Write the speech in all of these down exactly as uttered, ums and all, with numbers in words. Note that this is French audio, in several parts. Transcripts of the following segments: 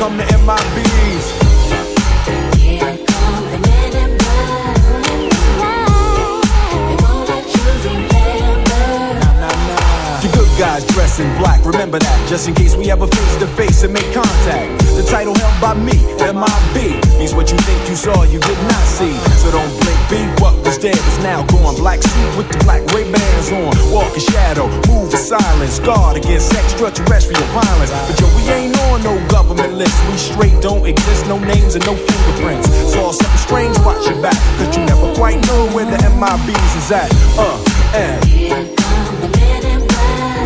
come the M I Bs. Here come the men in black. They won't let you remember. Nah, nah, nah. The good guys dress in black, remember that, just in case we ever face to face and make contact. The title held by me, M I B, means what you think you saw, you did not see. So don't blink, be what was dead is now gone. Black suit with the black Ray-Bans on. Walk in shadow, move in silence, guard against extraterrestrial violence. But yo, we ain't on no government list. We straight don't exist, no names and no fingerprints. Saw something strange, watch your back, cause you never quite know where the M I Bs is at. Uh, and Here come the men in black.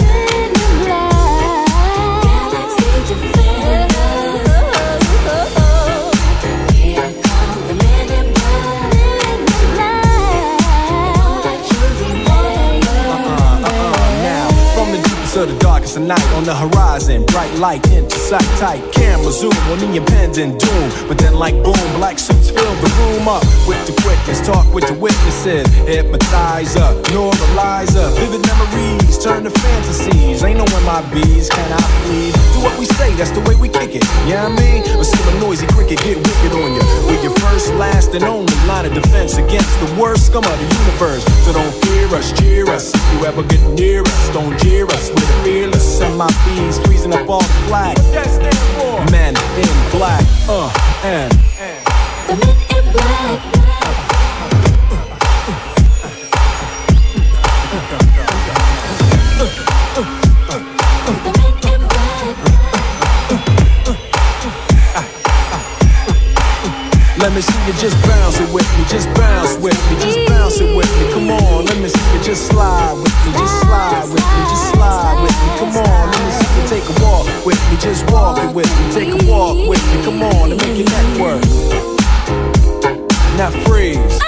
Galaxy Defenders. Here come the men in black. They won't let you remember. uh, uh, now, from the deepest of the darkest of night, on the horizon, bright light into sight tight. Camera zoom on the impending doom, but then like boom, black suits fill the room up with the quickness. Talk with the witnesses, hypnotizer, neuralizer, vivid memories turn to fantasies. Ain't no M I Bs, can I please? Do what we say, that's the way we kick it. Yeah, you know what I mean? Or see a noisy cricket get wicked on you. We're your first, last, and only line of defense against the worst scum of the universe. So don't fear us, cheer us. If you ever get near us, don't jeer us. We're the fearless M I Bs, freezing up all the flag. What that stand for? Men in black, uh, and The men in black. The men in black. let me see you just bounce it with me, just bounce with me, just bounce it with me. Come on, let me see you just slide with me, just slide with me, just slide with me. Come on, let me see you take a walk with me, just walk it with me, take a walk with me. Come on, and make your neck work. Now freeze.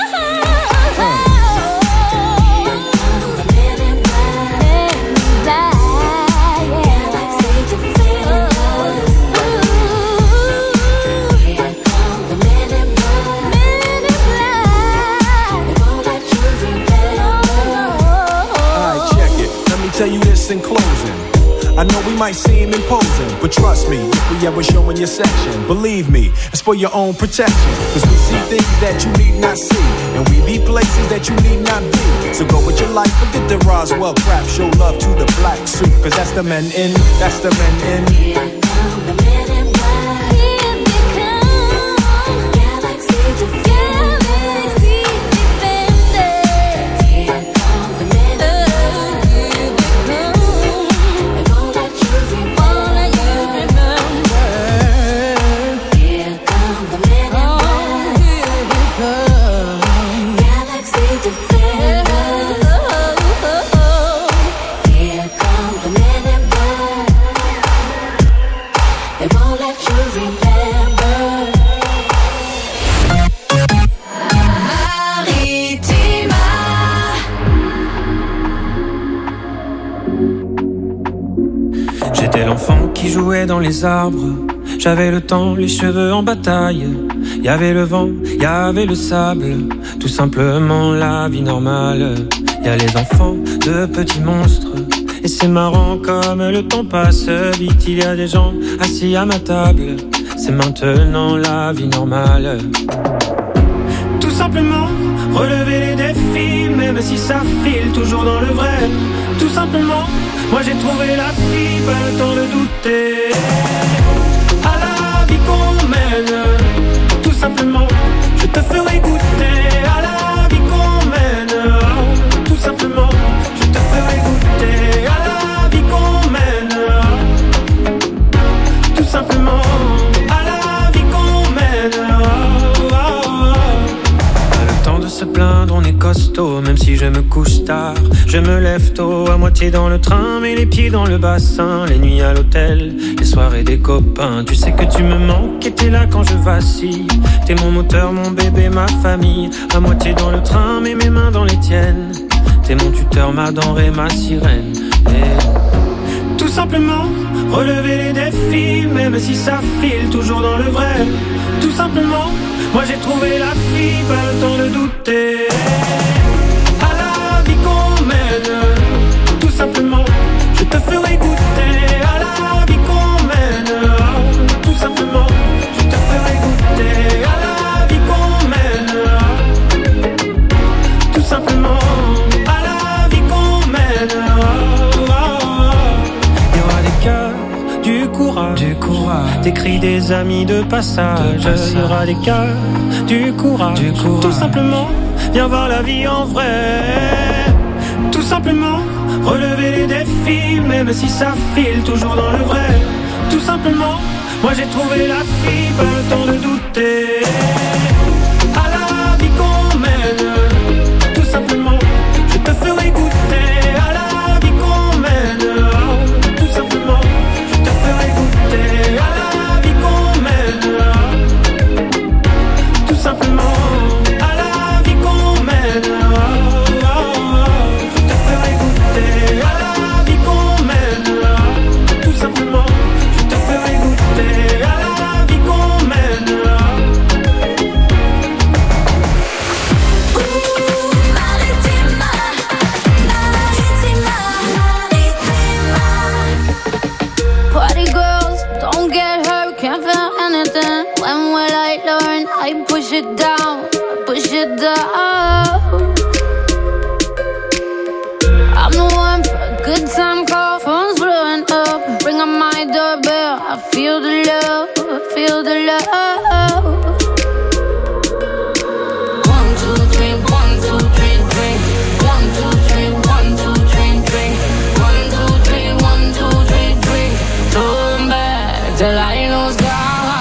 Tell you this in closing, I know we might seem imposing, but trust me, if we ever show in your section, believe me, it's for your own protection. Cause we see things that you need not see, and we be places that you need not be. So go with your life, forget the Roswell crap, show love to the black suit, cause that's the men in, that's the men in. Here come the men in black. Here they come. Galaxy Defenders. Here come the men in black. J'étais l'enfant qui jouait dans les arbres. J'avais le temps, les cheveux en bataille. Y avait le vent, y avait le sable. Tout simplement la vie normale. Y a les enfants de petits monstres. Et c'est marrant comme le temps passe vite. Il y a des gens assis à ma table. C'est maintenant la vie normale. Tout simplement relever les défis, même si ça file toujours dans le vrai. Tout simplement, moi j'ai trouvé la fille, pas le temps de douter. À la vie qu'on mène, tout simplement, je te ferai goûter. À la vie qu'on mène, tout simplement, je te ferai goûter. À la vie qu'on mène, tout simplement. Se plaindre, on est costaud, même si je me couche tard. Je me lève tôt, à moitié dans le train, mais les pieds dans le bassin. Les nuits à l'hôtel, les soirées des copains. Tu sais que tu me manques et t'es là quand je vacille. T'es mon moteur, mon bébé, ma famille. À moitié dans le train, mais mes mains dans les tiennes. T'es mon tuteur, ma denrée, ma sirène. Et tout simplement, relever les défis, même si ça file toujours dans le vrai. Tout simplement, moi j'ai trouvé la fille, pas le temps de douter. À la vie qu'on mène, tout simplement, je te ferai goûter. À la vie qu'on mène, tout simplement. du courage, des cris des amis de passage, de passage. Il y aura des cœurs, du courage, du courage. Tout simplement, viens voir la vie en vrai. Tout simplement, relever les défis, même si ça file toujours dans le vrai. Tout simplement, moi j'ai trouvé la fille, pas le temps de douter. À la vie qu'on mène, tout simplement, je te ferai goûter. À la vie qu'on mène, oh, tout simplement, je te ferai goûter. À la vie qu'on mène, tout simplement, à la vie qu'on mène, oh, oh, oh, je te ferai goûter. À la vie qu'on mène, tout simplement, je te ferai goûter. À la vie qu'on mène. Party girls, don't get hurt, can't feel anything. When will I learn? I push it down, push it down. I'm the one for a good time call, phone's blowing up. Bring up my doorbell, I feel the love, I feel the love. One, two, three, one, two, three, drink. One, two, three, one, two, three, drink. One, two, three, one, two, three, drink. Turn back till I lose God.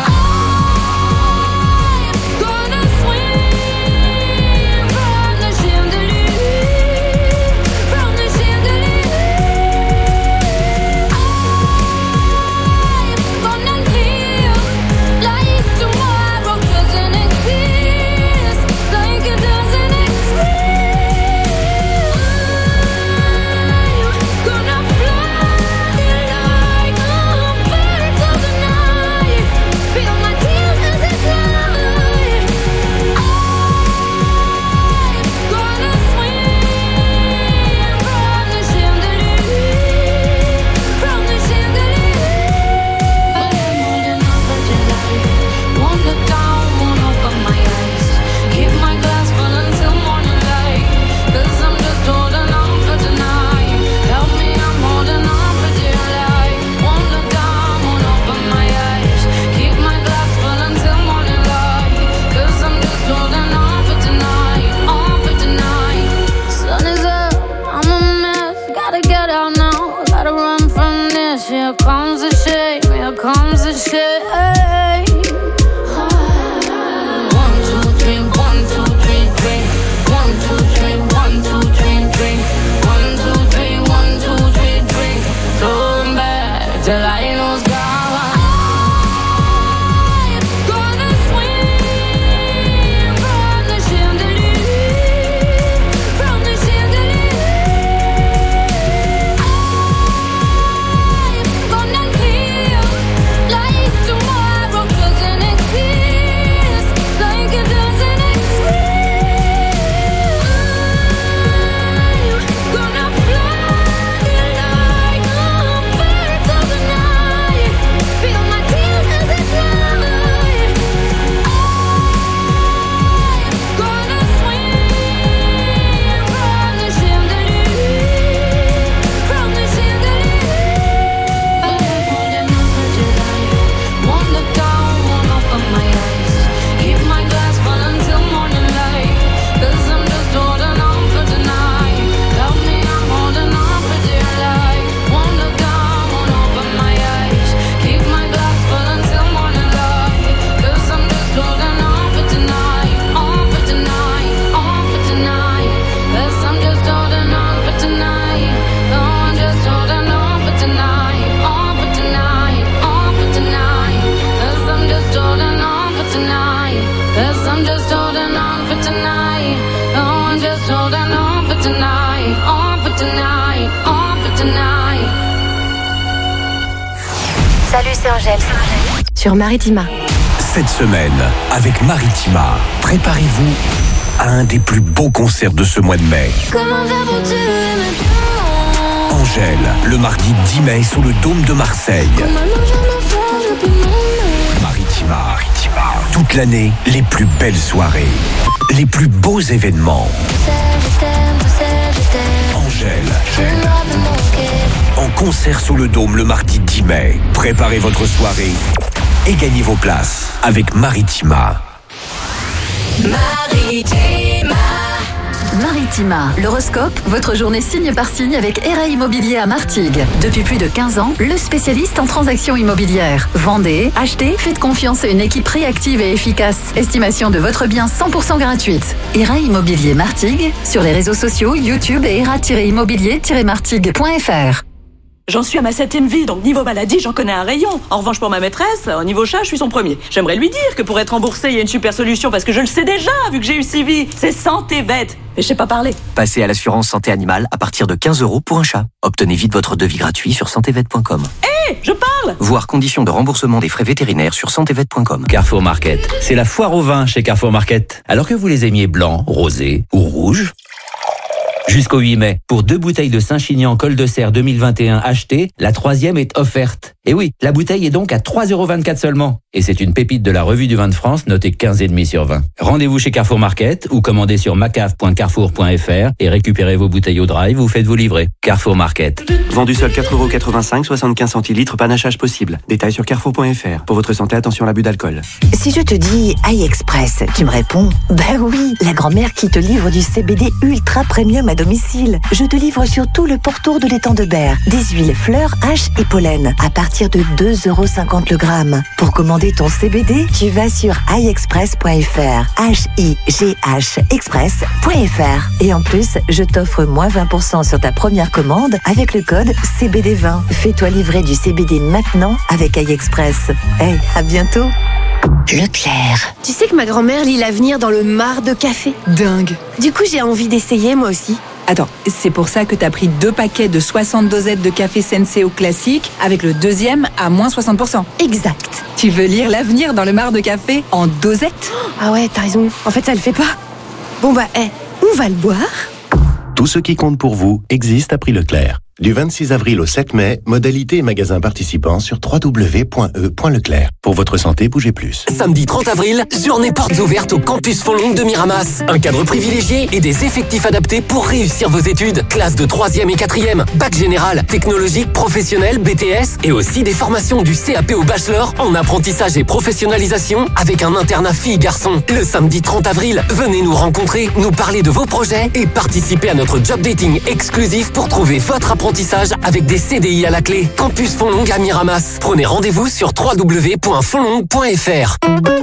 Here comes the shame, here comes the shame. One, two, three, one, two, three, drink. One, two, three, one, two, three, drink. One, two, three, one, two, three, drink. Turn back till I lose God. Salut, c'est Angèle. Sur Maritima. Cette semaine, avec Maritima, préparez-vous à un des plus beaux concerts de ce mois de mai. Comment faire pour te aimer bien? Angèle, le mardi dix mai, sous le Dôme de Marseille. Maritima. Maritima. Toute l'année, les plus belles soirées, les plus beaux événements. Angèle. En concert sous le Dôme le mardi dix mai. Préparez votre soirée et gagnez vos places avec Maritima. Maritima. Maritima, l'horoscope, votre journée signe par signe avec Era Immobilier à Martigues. Depuis plus de quinze ans, le spécialiste en transactions immobilières. Vendez, achetez, faites confiance à une équipe réactive et efficace. Estimation de votre bien cent pour cent gratuite. Era Immobilier Martigues, sur les réseaux sociaux, YouTube et era-immobilier-martigues.fr. J'en suis à ma septième vie, donc niveau maladie, j'en connais un rayon. En revanche, pour ma maîtresse, au niveau chat, je suis son premier. J'aimerais lui dire que pour être remboursé, il y a une super solution, parce que je le sais déjà, vu que j'ai eu Civi. C'est Santé Vet. Mais je sais pas parler. Passez à l'assurance santé animale à partir de quinze euros pour un chat. Obtenez vite votre devis gratuit sur santé vet point com. Hé, hey, je parle. Voir conditions de remboursement des frais vétérinaires sur santé vet point com. Carrefour Market, c'est la foire au vin chez Carrefour Market. Alors que vous les aimiez blancs, rosés ou rouges, jusqu'au huit mai, pour deux bouteilles de Saint-Chinian Col de Serre deux mille vingt et un achetées, la troisième est offerte. Et oui, la bouteille est donc à trois euros vingt-quatre seulement. Et c'est une pépite de la Revue du Vin de France, notée quinze virgule cinq sur vingt. Rendez-vous chez Carrefour Market ou commandez sur macave point carrefour point fr et récupérez vos bouteilles au drive ou faites-vous livrer. Carrefour Market. Vendu seul quatre euros quatre-vingt-cinq, soixante-quinze centilitres, panachage possible. Détails sur carrefour point fr. Pour votre santé, attention à l'abus d'alcool. Si je te dis iExpress, tu me réponds ben oui, la grand-mère qui te livre du C B D ultra premium à domicile. Je te livre sur tout le pourtour de l'étang de Berre. Des huiles, fleurs, haches et pollen à partir de deux euros cinquante le gramme. Pour commander ton C B D, tu vas sur i express point fr. H I G H express point fr. Et en plus, je t'offre moins vingt pour cent sur ta première commande avec le code C B D vingt. Fais-toi livrer du C B D maintenant avec iExpress. Hey, à bientôt. Leclerc. Tu sais que ma grand-mère lit l'avenir dans le mar de café. Dingue. Du coup, j'ai envie d'essayer moi aussi. Attends, c'est pour ça que t'as pris deux paquets de soixante dosettes de café Senseo classique avec le deuxième à moins soixante pour cent. Exact. Tu veux lire l'avenir dans le mar de café en dosettes? Ah ouais, t'as raison. En fait, ça le fait pas. Bon bah, hé, on va le boire. Tout ce qui compte pour vous existe à prix Leclerc. Du vingt-six avril au sept mai, modalités et magasins participants sur w w w point e point leclerc. Pour votre santé, bougez plus. Samedi trente avril, journée portes ouvertes au campus Fonlongue de Miramas. Un cadre privilégié et des effectifs adaptés pour réussir vos études. Classe de troisième et quatrième, bac général, technologique, professionnel, B T S et aussi des formations du C A P au bachelor en apprentissage et professionnalisation avec un internat filles-garçons. Le samedi trente avril, venez nous rencontrer, nous parler de vos projets et participer à notre job dating exclusif pour trouver votre apprentissage avec des C D I à la clé. Campus Fonlongue à Miramas. Prenez rendez-vous sur w w w point fonlongue point fr.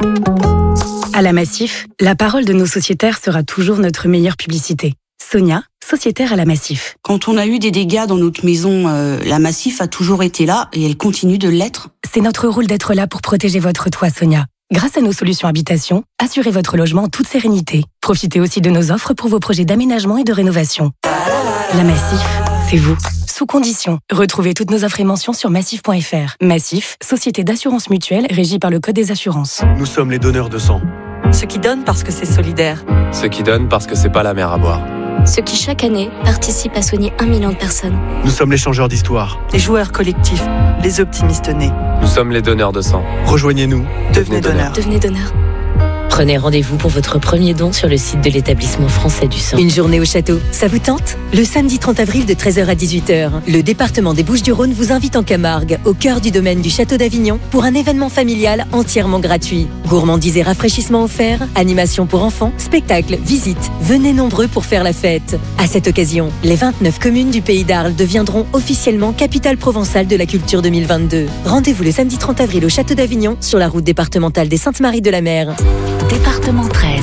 À la Massif, la parole de nos sociétaires sera toujours notre meilleure publicité. Sonia, sociétaire à la Massif. Quand on a eu des dégâts dans notre maison, euh, la Massif a toujours été là et elle continue de l'être. C'est notre rôle d'être là pour protéger votre toit, Sonia. Grâce à nos solutions habitation, assurez votre logement en toute sérénité. Profitez aussi de nos offres pour vos projets d'aménagement et de rénovation. La Massif, c'est vous. Sous condition. Retrouvez toutes nos offres et mentions sur massif point fr. Massif, société d'assurance mutuelle régie par le Code des assurances. Nous sommes les donneurs de sang. Ceux qui donnent parce que c'est solidaire. Ceux qui donnent parce que c'est pas la mer à boire. Ceux qui chaque année participent à soigner un million de personnes. Nous sommes les changeurs d'histoire. Les joueurs collectifs, les optimistes nés. Nous sommes les donneurs de sang. Rejoignez-nous. Devenez donneurs. Devenez donneurs. Prenez rendez-vous pour votre premier don sur le site de l'établissement français du sang. Une journée au château, ça vous tente? Le samedi trente avril de treize heures à dix-huit heures, le département des Bouches-du-Rhône vous invite en Camargue, au cœur du domaine du château d'Avignon, pour un événement familial entièrement gratuit. Gourmandise et rafraîchissement offerts, animation pour enfants, spectacles, visites. Venez nombreux pour faire la fête. À cette occasion, les vingt-neuf communes du Pays d'Arles deviendront officiellement capitale provençale de la culture deux mille vingt-deux. Rendez-vous le samedi trente avril au château d'Avignon, sur la route départementale des Saintes-Maries-de-la-Mer. Département treize.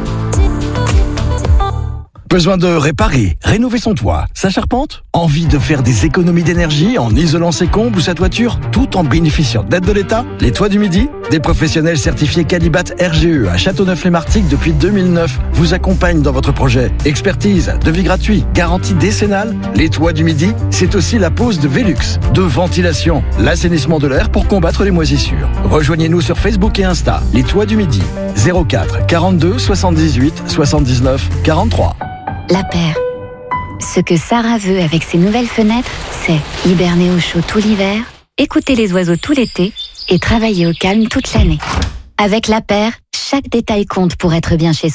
Besoin de réparer, rénover son toit, sa charpente? Envie de faire des économies d'énergie en isolant ses combles ou sa toiture, tout en bénéficiant d'aide de l'État? Les Toits du Midi, des professionnels certifiés Calibat R G E à Châteauneuf-les-Martigues depuis deux mille neuf vous accompagnent dans votre projet. Expertise, devis gratuit, garantie décennale. Les Toits du Midi, c'est aussi la pose de Velux, de ventilation, l'assainissement de l'air pour combattre les moisissures. Rejoignez-nous sur Facebook et Insta, Les Toits du Midi, zéro quatre quarante-deux soixante-dix-huit soixante-dix-neuf quarante-trois. La paire. Ce que Sarah veut avec ses nouvelles fenêtres, c'est hiberner au chaud tout l'hiver, écouter les oiseaux tout l'été et travailler au calme toute l'année. Avec La Paire, chaque détail compte pour être bien chez soi.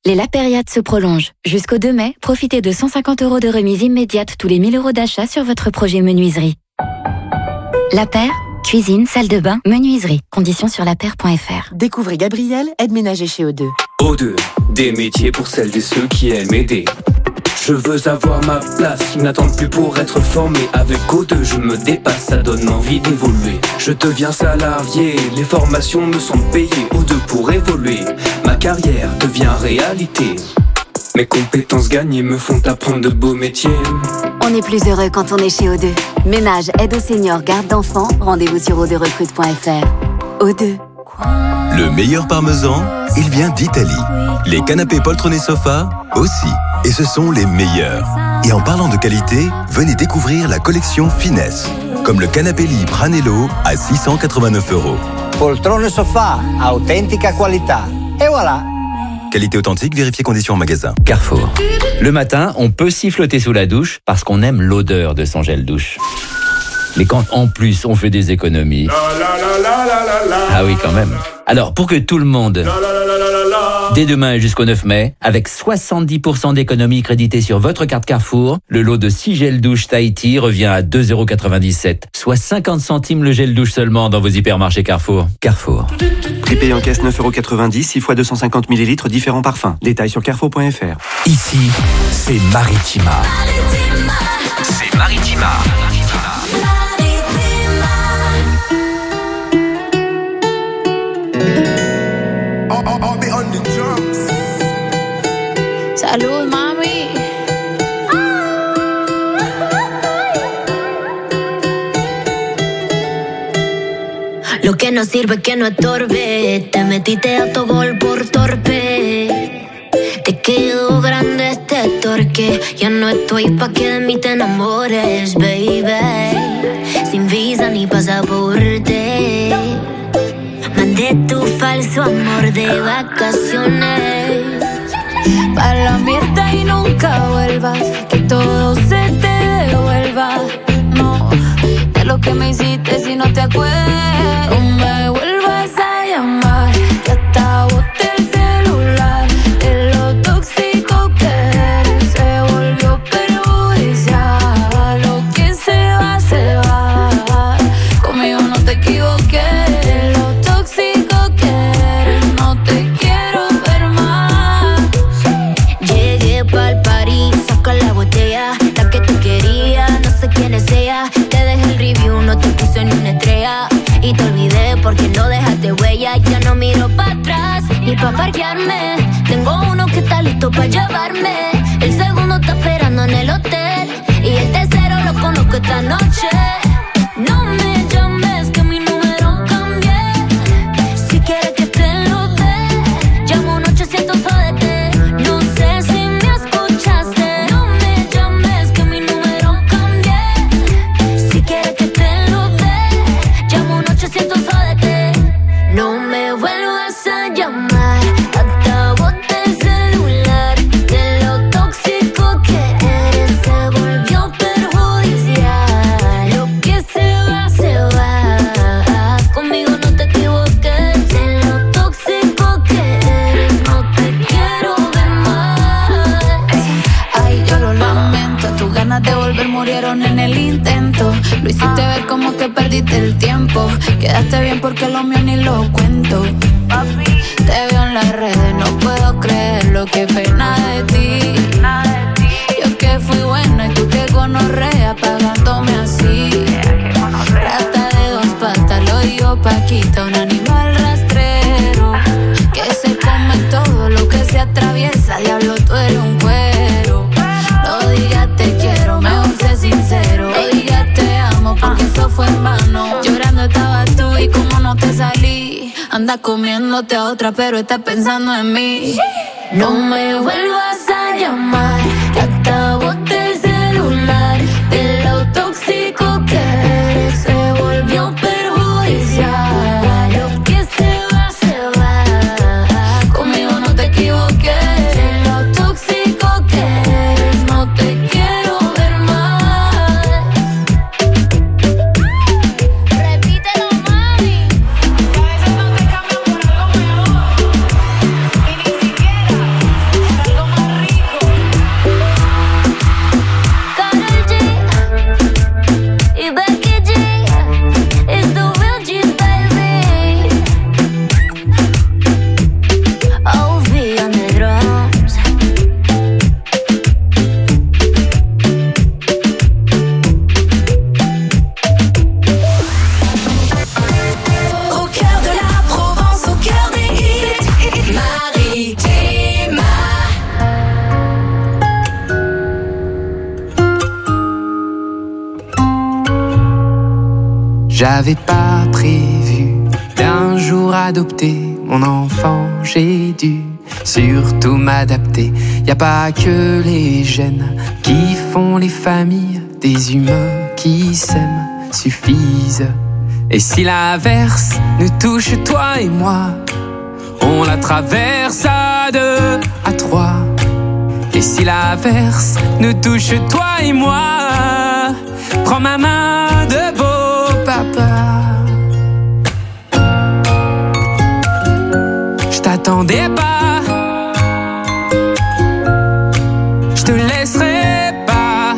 Les La Périade se prolongent. Jusqu'au deux mai, profitez de cent cinquante euros de remise immédiate tous les mille euros d'achat sur votre projet menuiserie. La Paire, cuisine, salle de bain, menuiserie. Conditions sur la paire point f r. Découvrez Gabriel, aide ménager chez O deux. O deux, des métiers pour celles et ceux qui aiment aider. Je veux avoir ma place, ils n'attendent plus pour être formé. Avec O deux, je me dépasse, ça donne envie d'évoluer. Je deviens salarié, les formations me sont payées. O deux pour évoluer, ma carrière devient réalité. Mes compétences gagnées me font apprendre de beaux métiers. On est plus heureux quand on est chez O deux. Ménage, aide aux seniors, garde d'enfants, rendez-vous sur o deux recrute point f r. O deux. Le meilleur parmesan, il vient d'Italie. Les canapés poltronés sofa aussi. Et ce sont les meilleurs. Et en parlant de qualité, venez découvrir la collection Finesse. Comme le canapé libre Anello à six cent quatre-vingt-neuf euros. Poltrone sofa, authentica qualità. Et voilà. Qualité authentique, vérifiez conditions en magasin. Carrefour. Le matin, on peut siffloter sous la douche parce qu'on aime l'odeur de son gel douche. Mais quand en plus on fait des économies... Ah oui, quand même. Alors, pour que tout le monde... Dès demain et jusqu'au neuf mai, avec soixante-dix pour cent d'économies créditées sur votre carte Carrefour, le lot de six gels douche Tahiti revient à deux euros quatre-vingt-dix-sept, soit cinquante centimes le gel douche seulement dans vos hypermarchés Carrefour. Carrefour. Prix payé en caisse neuf euros quatre-vingt-dix, six fois deux cent cinquante millilitres, différents parfums. Détails sur carrefour point f r. Ici, c'est Maritima. C'est Maritima. Salud, mami. Lo que no sirve que no estorbe. Te metiste a tu gol por torpe. Te quedó grande este torque. Ya no estoy pa' que de mí te enamores, baby. Sin visa ni pasaporte. Mandé tu falso amor de vacaciones. Pa' la mierda y nunca vuelvas, que todo se te devuelva. No, de lo que me hiciste si no te acuerdas. No me vuelvas a llamar, que hasta boté el celular. De lo tóxico que eres se volvió perjudicial. Lo que se va, se va. Conmigo no te equivoqué. De lo tóxico que eres no te quiero ver más. Llegué pa'l party, saca la botella, la que tú querías, no sé quién es ella. Te dejé el review, no te puse ni una estrella. Y te olvidé porque no dejaste huella. Ya no miro para atrás, ni pa' parquearme. Tengo uno que está listo pa' llevarme. El segundo está esperando en el hotel. Y el tercero lo conozco esta noche. No me llames que mi número cambié. Si quieres que te lo dé, llamo un ochocientos O D T. No sé si me escuchaste. No me llames que mi número cambié. Si quieres que te lo dé, llamo un ochocientos O D T. No me vuelvas a llamar, hasta boté el celular. De lo tóxico que eres se volvió perjudicial. Lo que se va, se va. Conmigo no te equivoques. De lo tóxico que eres no te quiero ver más. Ay, yo lo lamento. Tus ganas de volver murieron en el intento. Lo hiciste ver como que perdiste el tiempo. Quedaste bien porque lo mío ni lo cuento. Te veo en las redes, no puedo creerlo. Qué pena de ti. Yo que fui buena y tú que gonorrea pagándome así. Rata de dos patas, lo digo Paquita, un animal rastrero que se come todo lo que se atraviesa. Diablo, tú eres un cuero. No digas te quiero, mejor sé sincero. No digas te amo porque eso fue en vano. Llorando estabas tú y como no te salí. Anda comiéndote a otra pero estás pensando en mí. No me vuelvas a llamar, que hasta boté el celular. De lo tóxico que eres se volvió perjudicial. Lo que se va, se va. Conmigo no te equivoques. De lo tóxico que eres no te quiero ver más. Repítelo, mami. Que a veces no te cambian por algo mejor. Y ni siquiera J'avais pas prévu d'un jour adopter mon enfant, j'ai dû surtout m'adapter. Y a pas que les gènes qui font les familles, des humains qui s'aiment suffisent. Et si l'averse nous touche toi et moi, on la traverse à deux, à trois. Et si l'averse nous touche toi et moi, prends ma main de beau papa. Je t'attendais pas, je te laisserai pas.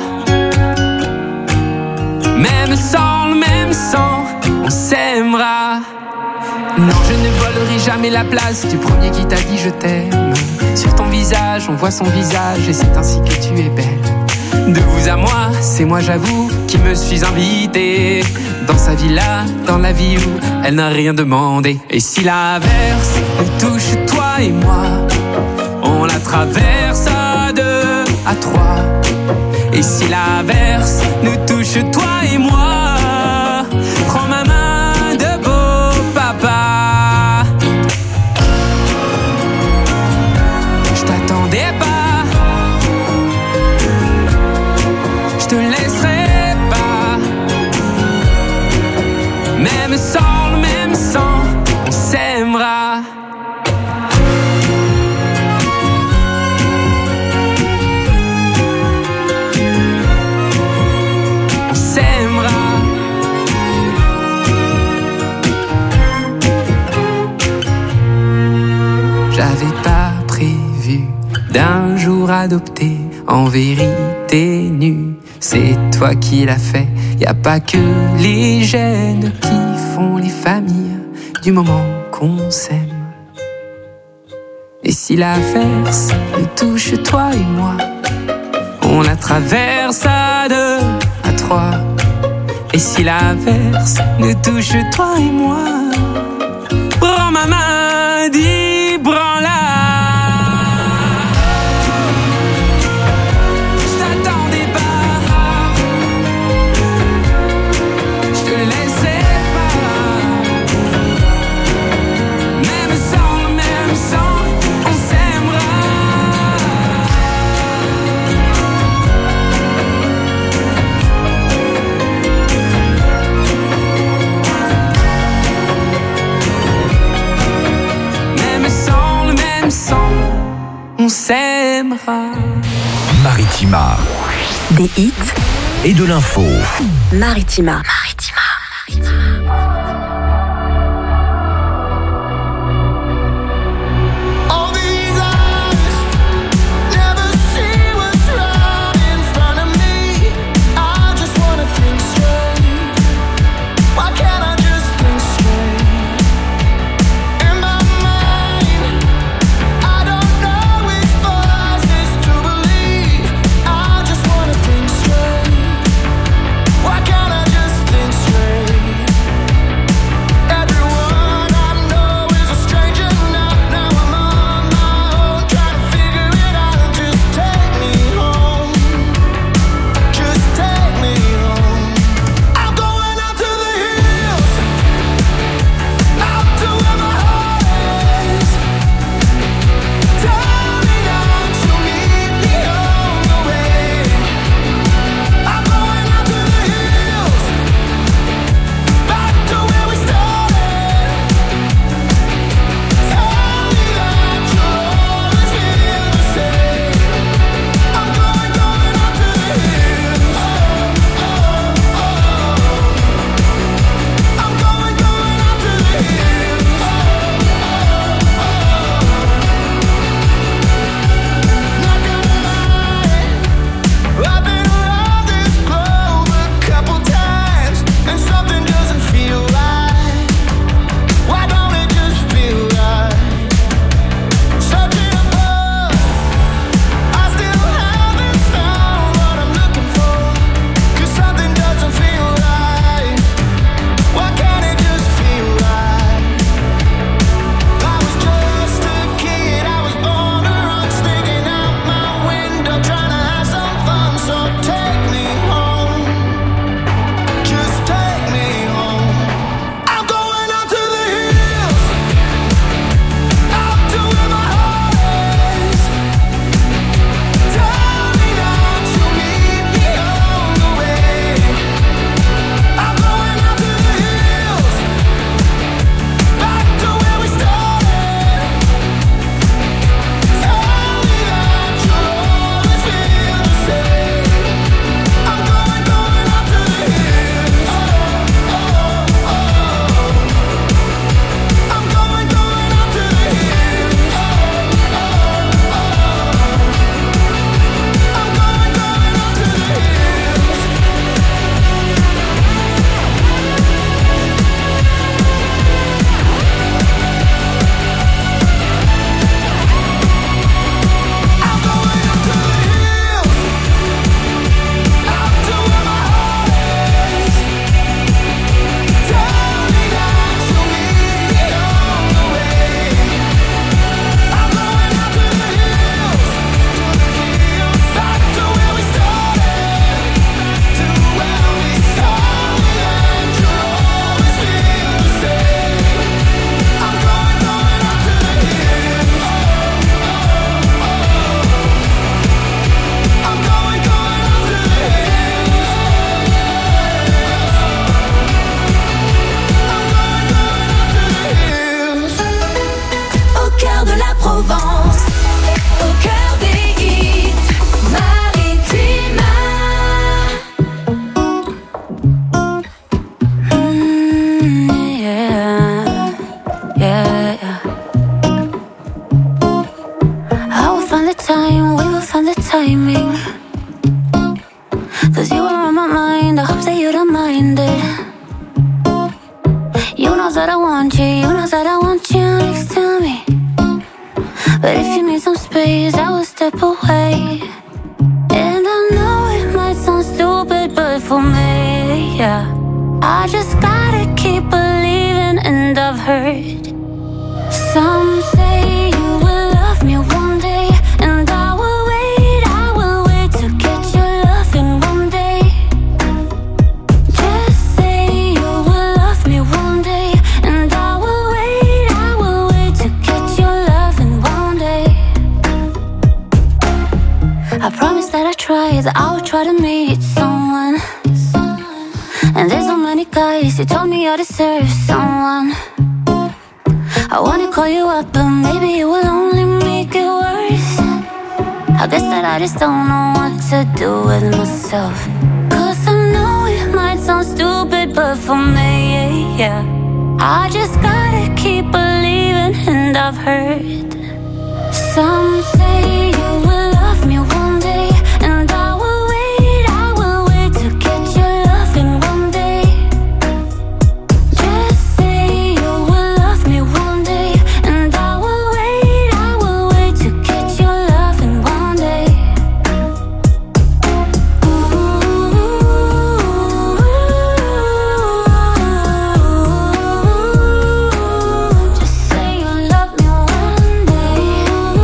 Même sans le même sang, on s'aimera. Non, je ne volerai jamais la place du premier qui t'a dit je t'aime. Sur ton visage, on voit son visage et c'est ainsi que tu es belle. De vous à moi, c'est moi j'avoue qui me suis invité dans sa villa, dans la vie où elle n'a rien demandé. Et si l'averse nous touche toi et moi, on la traverse à deux, à trois. Et si l'averse nous touche toi et moi, prends ma main de beau papa. Je t'attendais pas, je te laisserai pas. Même sans le même sang, on s'aimera. On s'aimera. J'avais pas prévu d'un jour adopter en vérité nue. C'est toi qui l'as fait. Y a pas que les gènes qui font les familles du moment qu'on s'aime. Et si l'averse nous touche toi et moi, on la traverse à deux, à trois. Et si l'averse nous touche toi et moi, prends ma main, dis prends-la. On s'aimera. Maritima. Des hits et de l'info. Maritima. Maritima. Why can't I just think yeah, yeah. I will find the time, we will find the timing. Cause you are on my mind, I hope that you don't mind it. You know that I want you, you know that I want you next to me. But if you need some space, I will step away. And I know it might sound stupid, but for me, yeah, I just gotta keep believing. And I've heard some say you will love me one day, and I will wait, I will wait to get your loving one day. Just say you will love me one day, and I will wait, I will wait to get your loving one day. I promise that I try, that I will try to meet someone. And there's so many guys, you told me I deserve someone. I wanna call you up, but maybe it will only make it worse. I guess that I just don't know what to do with myself. Cause I know it might sound stupid, but for me, yeah, I just gotta keep believing. And I've heard some say you will love me one day, and I will wait, I will wait to get your loving one day. Just say you will love me one day, and I will wait, I will wait to get your loving one day. Just say you love me one day.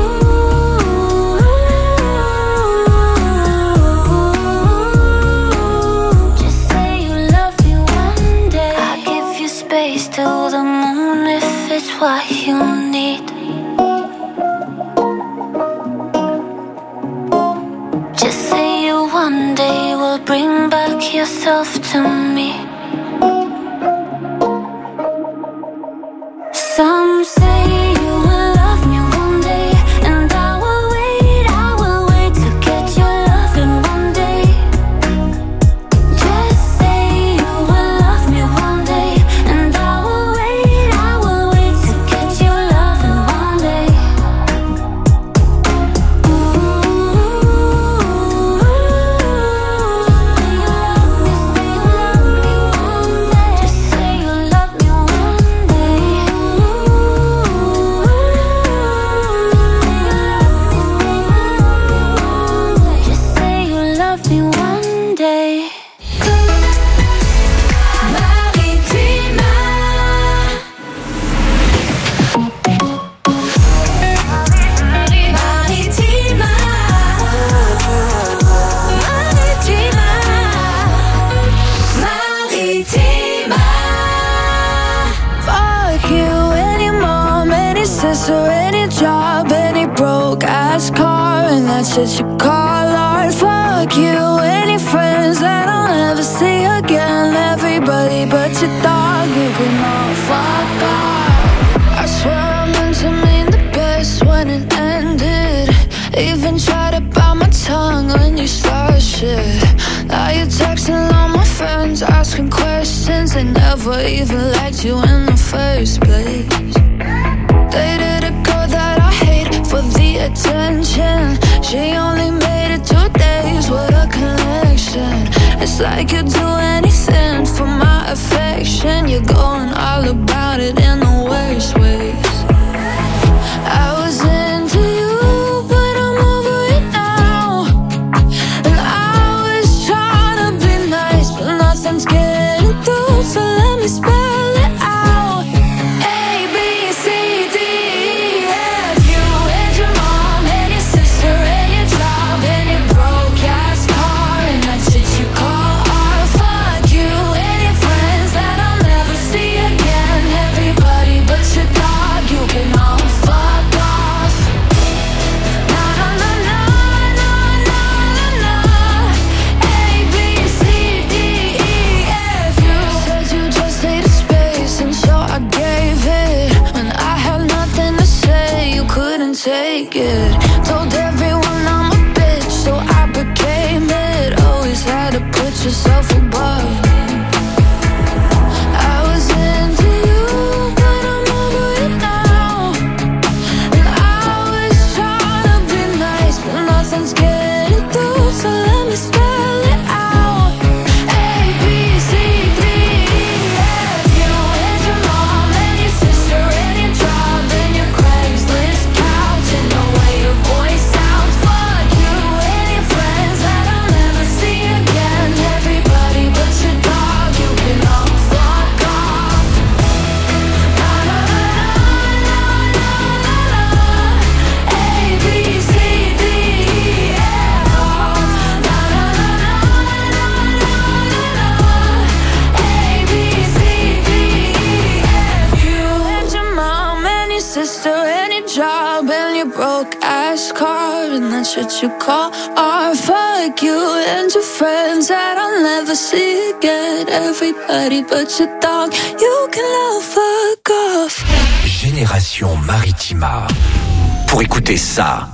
Just say you love me one day. I give you space to the moon if it's what you need. Just say you one day will bring back yourself to me. Some say you will love me one day, and I will wait, I will wait to get your loving one day. Just say you will love me one day, and I will wait, I will wait to get your loving one day. Just say you love me one day. Just say you love me one day. Maritima. Maritima. Maritima. Maritima. Fuck you, any mom, any sister, any job, any broke ass car, and that's shit you call art. Fuck you, any friends that I'll never see again. Everybody but your dog, you can all fuck off. I swear I meant to mean the best when it ended. Even tried to bite my tongue when you started shit. Now you're texting all my friends, asking questions. They never even liked you in the first place. Dated a girl that I hate for the attention. She only made it two days with a connection. It's like you'd do anything for my affection. You're going all about it in the worst ways. I was into you, but I'm over it now. And I was trying to be nice, but nothing's getting through. So let me spell it out. A, B, C, D, E, F. You and your mom, and your sister, and your job, and your broke ass car, and that shit you call art. Fuck you and your friends that I'll never see again. Everybody but your dog, you can all fuck off. Na na na na na na na na. A, B, C, D, E, F. You said you just needed space, and so I gave it. When I had nothing to say, you couldn't take it. Told everyone I'm a bitch, so I became it. Always had to put yourself above me. I was into you, but I'm over it fast car, and that's what you call art. Fuck you and your friends that I'll never see again. Everybody but your dog, you can love, fuck off. Génération Maritima. Pour écouter ça.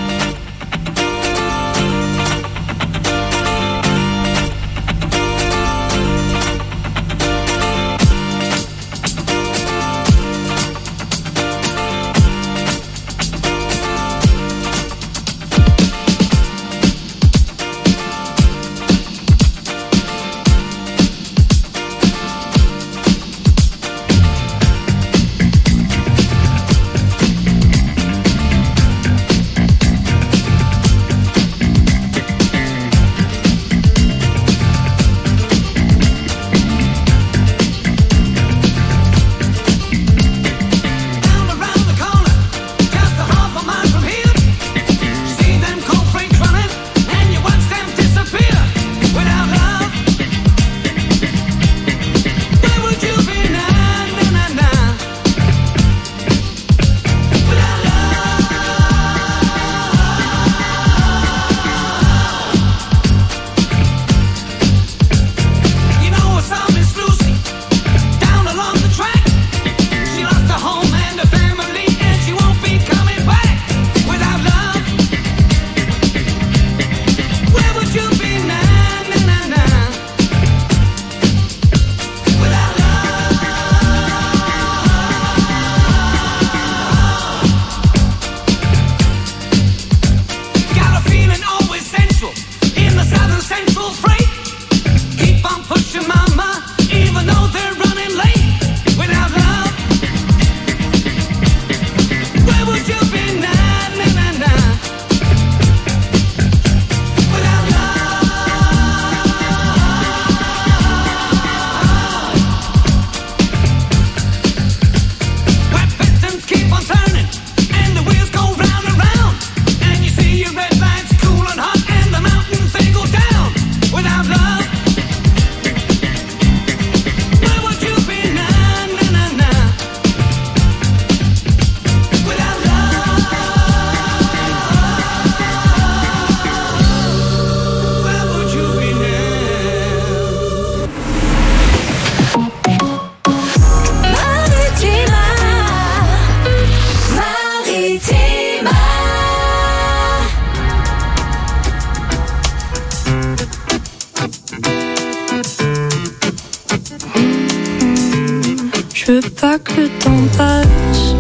Je veux pas que le temps passe.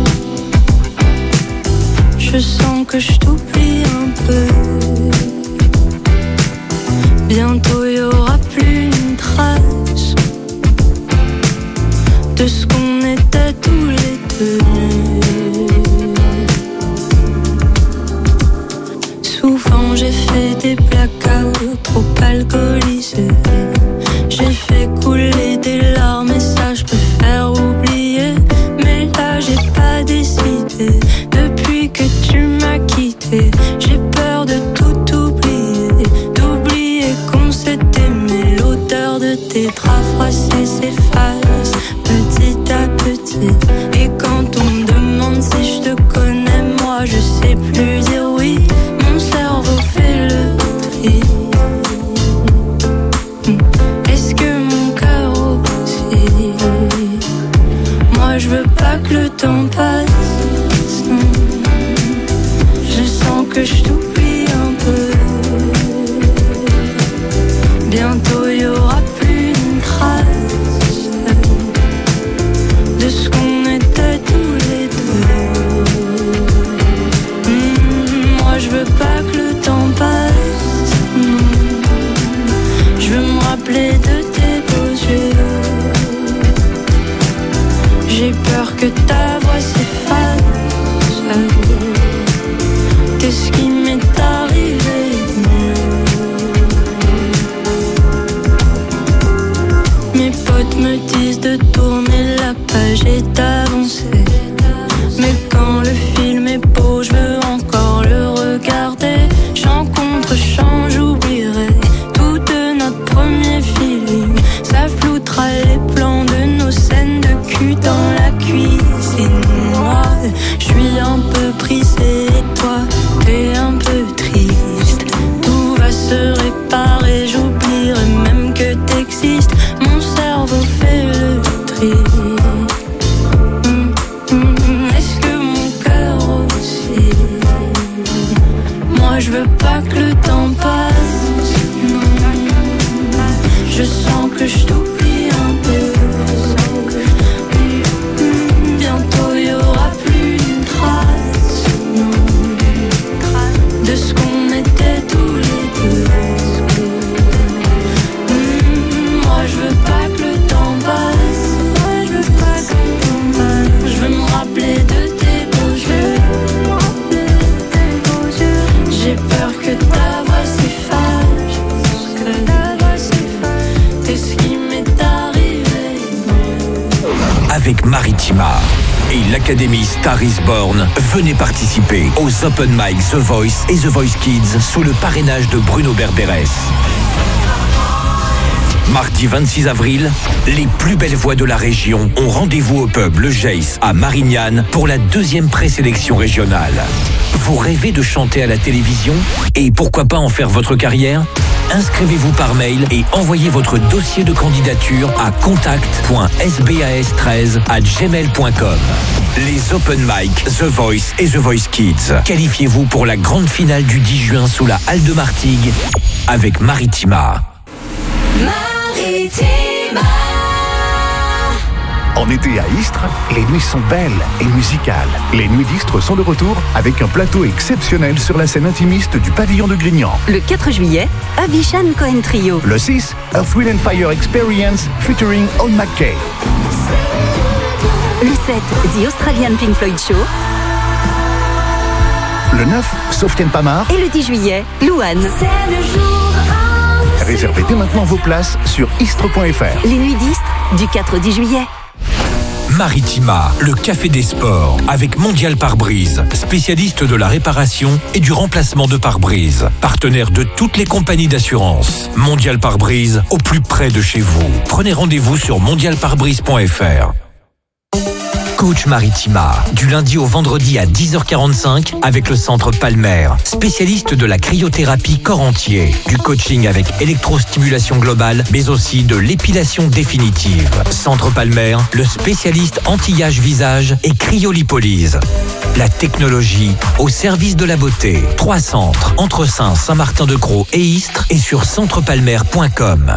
Je sens que je t'oublie un peu. Bientôt y aura plus une trace de ce qu'on était tous les deux. Souvent j'ai fait des blackouts trop alcoolisés. J'ai fait couler des larmes et ça je peux faire oublier. Mais là j'ai pas décidé. Depuis que tu m'as quitté, j'ai peur de tout oublier. D'oublier qu'on s'est aimé. L'odeur de tes draps froissés s'efface petit à petit. Et quand on me demande si je te connais, moi je sais plus dire oui. Mon cerveau fait le tri. Est-ce que mon cœur aussi? Moi je veux pas que le temps passe. Je sens que je t'oublie un peu. Bientôt y aura plus une trace de ce qu'on était tous les deux. Mmh, moi je veux pas que le temps passe. Mmh, je veux me rappeler de tes beaux yeux. J'ai peur que ta voix s'efface. Qu'est-ce qui m'étonne? l'Académie Star is Born. Venez participer aux Open Mic The Voice et The Voice Kids sous le parrainage de Bruno Berberes. Mardi vingt-six avril, les plus belles voix de la région ont rendez-vous au pub Le Jace à Marignane pour la deuxième présélection régionale. Vous rêvez de chanter à la télévision et pourquoi pas en faire votre carrière ? Inscrivez-vous par mail et envoyez votre dossier de candidature à contact point s b a s treize arobase gmail point com. Les Open Mic, The Voice et The Voice Kids. Qualifiez-vous pour la grande finale du dix juin sous la Halle de Martigues avec Maritima. Maritima. En été à Istres, les nuits sont belles et musicales. Les Nuits d'Istres sont de retour avec un plateau exceptionnel sur la scène intimiste du pavillon de Grignan. Le quatre juillet, Avishan Cohen Trio. Le six, Earth, Wind and Fire Experience featuring Old McKay. Le sept, The Australian Pink Floyd Show. Le neuf, Sofiane Pamar. Et le dix juillet, Louane. Réservez dès maintenant vos places sur istres point f r. Les Nuits d'Istres, du quatre au dix juillet. Maritima, le café des sports, avec Mondial Pare-Brise, spécialiste de la réparation et du remplacement de pare-brise. Partenaire de toutes les compagnies d'assurance. Mondial Pare-Brise, au plus près de chez vous. Prenez rendez-vous sur mondial pare brise point f r. Coach Maritima, du lundi au vendredi à dix heures quarante-cinq avec le Centre Palmer, spécialiste de la cryothérapie corps entier, du coaching avec électrostimulation globale, mais aussi de l'épilation définitive. Centre Palmer, le spécialiste anti-âge visage et cryolipolyse. La technologie au service de la beauté. Trois centres, Entresins, Saint-Martin-de-Croix et Istres, et sur centre palmer point com.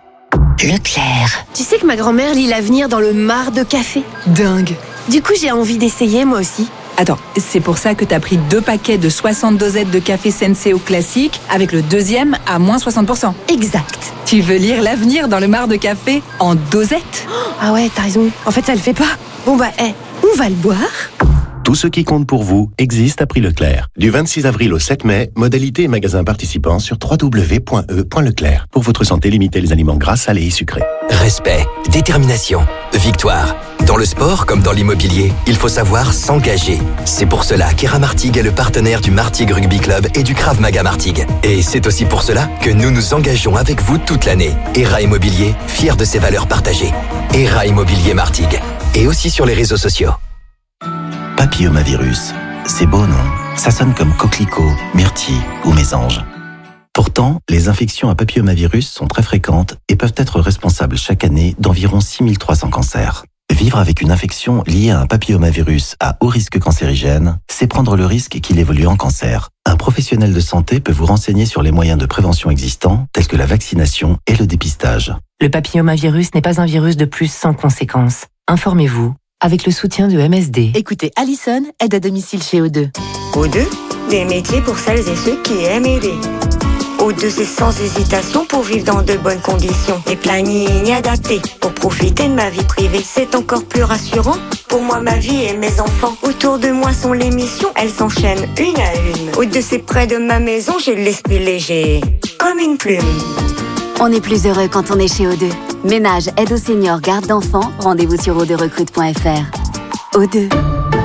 Leclerc. Tu sais que ma grand-mère lit l'avenir dans le marc de café? Dingue. Du coup, j'ai envie d'essayer moi aussi. Attends, c'est pour ça que t'as pris deux paquets de soixante dosettes de café Senseo classique avec le deuxième à moins soixante pour cent. Exact. Tu veux lire l'avenir dans le marc de café en dosettes? Ah ouais, t'as raison. En fait, ça le fait pas. Bon bah, hé, on va le boire. Tout ce qui compte pour vous existe à prix Leclerc. Du vingt-six avril au sept mai, modalité et magasins participants sur w w w point e point leclerc. Pour votre santé, limitez les aliments gras, salés et sucrés. Respect, détermination, victoire. Dans le sport comme dans l'immobilier, il faut savoir s'engager. C'est pour cela qu'Era Martigues est le partenaire du Martigues Rugby Club et du Krav Maga Martigues. Et c'est aussi pour cela que nous nous engageons avec vous toute l'année. Era Immobilier, fier de ses valeurs partagées. Era Immobilier Martigues. Et aussi sur les réseaux sociaux. Papillomavirus. C'est beau, non? Ça sonne comme coquelicot, myrtille ou mésange. Pourtant, les infections à papillomavirus sont très fréquentes et peuvent être responsables chaque année d'environ six mille trois cents cancers. Vivre avec une infection liée à un papillomavirus à haut risque cancérigène, c'est prendre le risque qu'il évolue en cancer. Un professionnel de santé peut vous renseigner sur les moyens de prévention existants, tels que la vaccination et le dépistage. Le papillomavirus n'est pas un virus de plus sans conséquences. Informez-vous avec le soutien de M S D. Écoutez Allison, aide à domicile chez O deux. O deux, des métiers pour celles et ceux qui aiment aider. O deux, c'est sans hésitation pour vivre dans de bonnes conditions. Des plannings adaptés pour profiter de ma vie privée. C'est encore plus rassurant pour moi, ma vie et mes enfants. Autour de moi sont les missions, elles s'enchaînent une à une. O deux, c'est près de ma maison, j'ai l'esprit léger, comme une plume. On est plus heureux quand on est chez O deux. Ménage, aide aux seniors, garde d'enfants, rendez-vous sur o deux recrute point f r. O deux.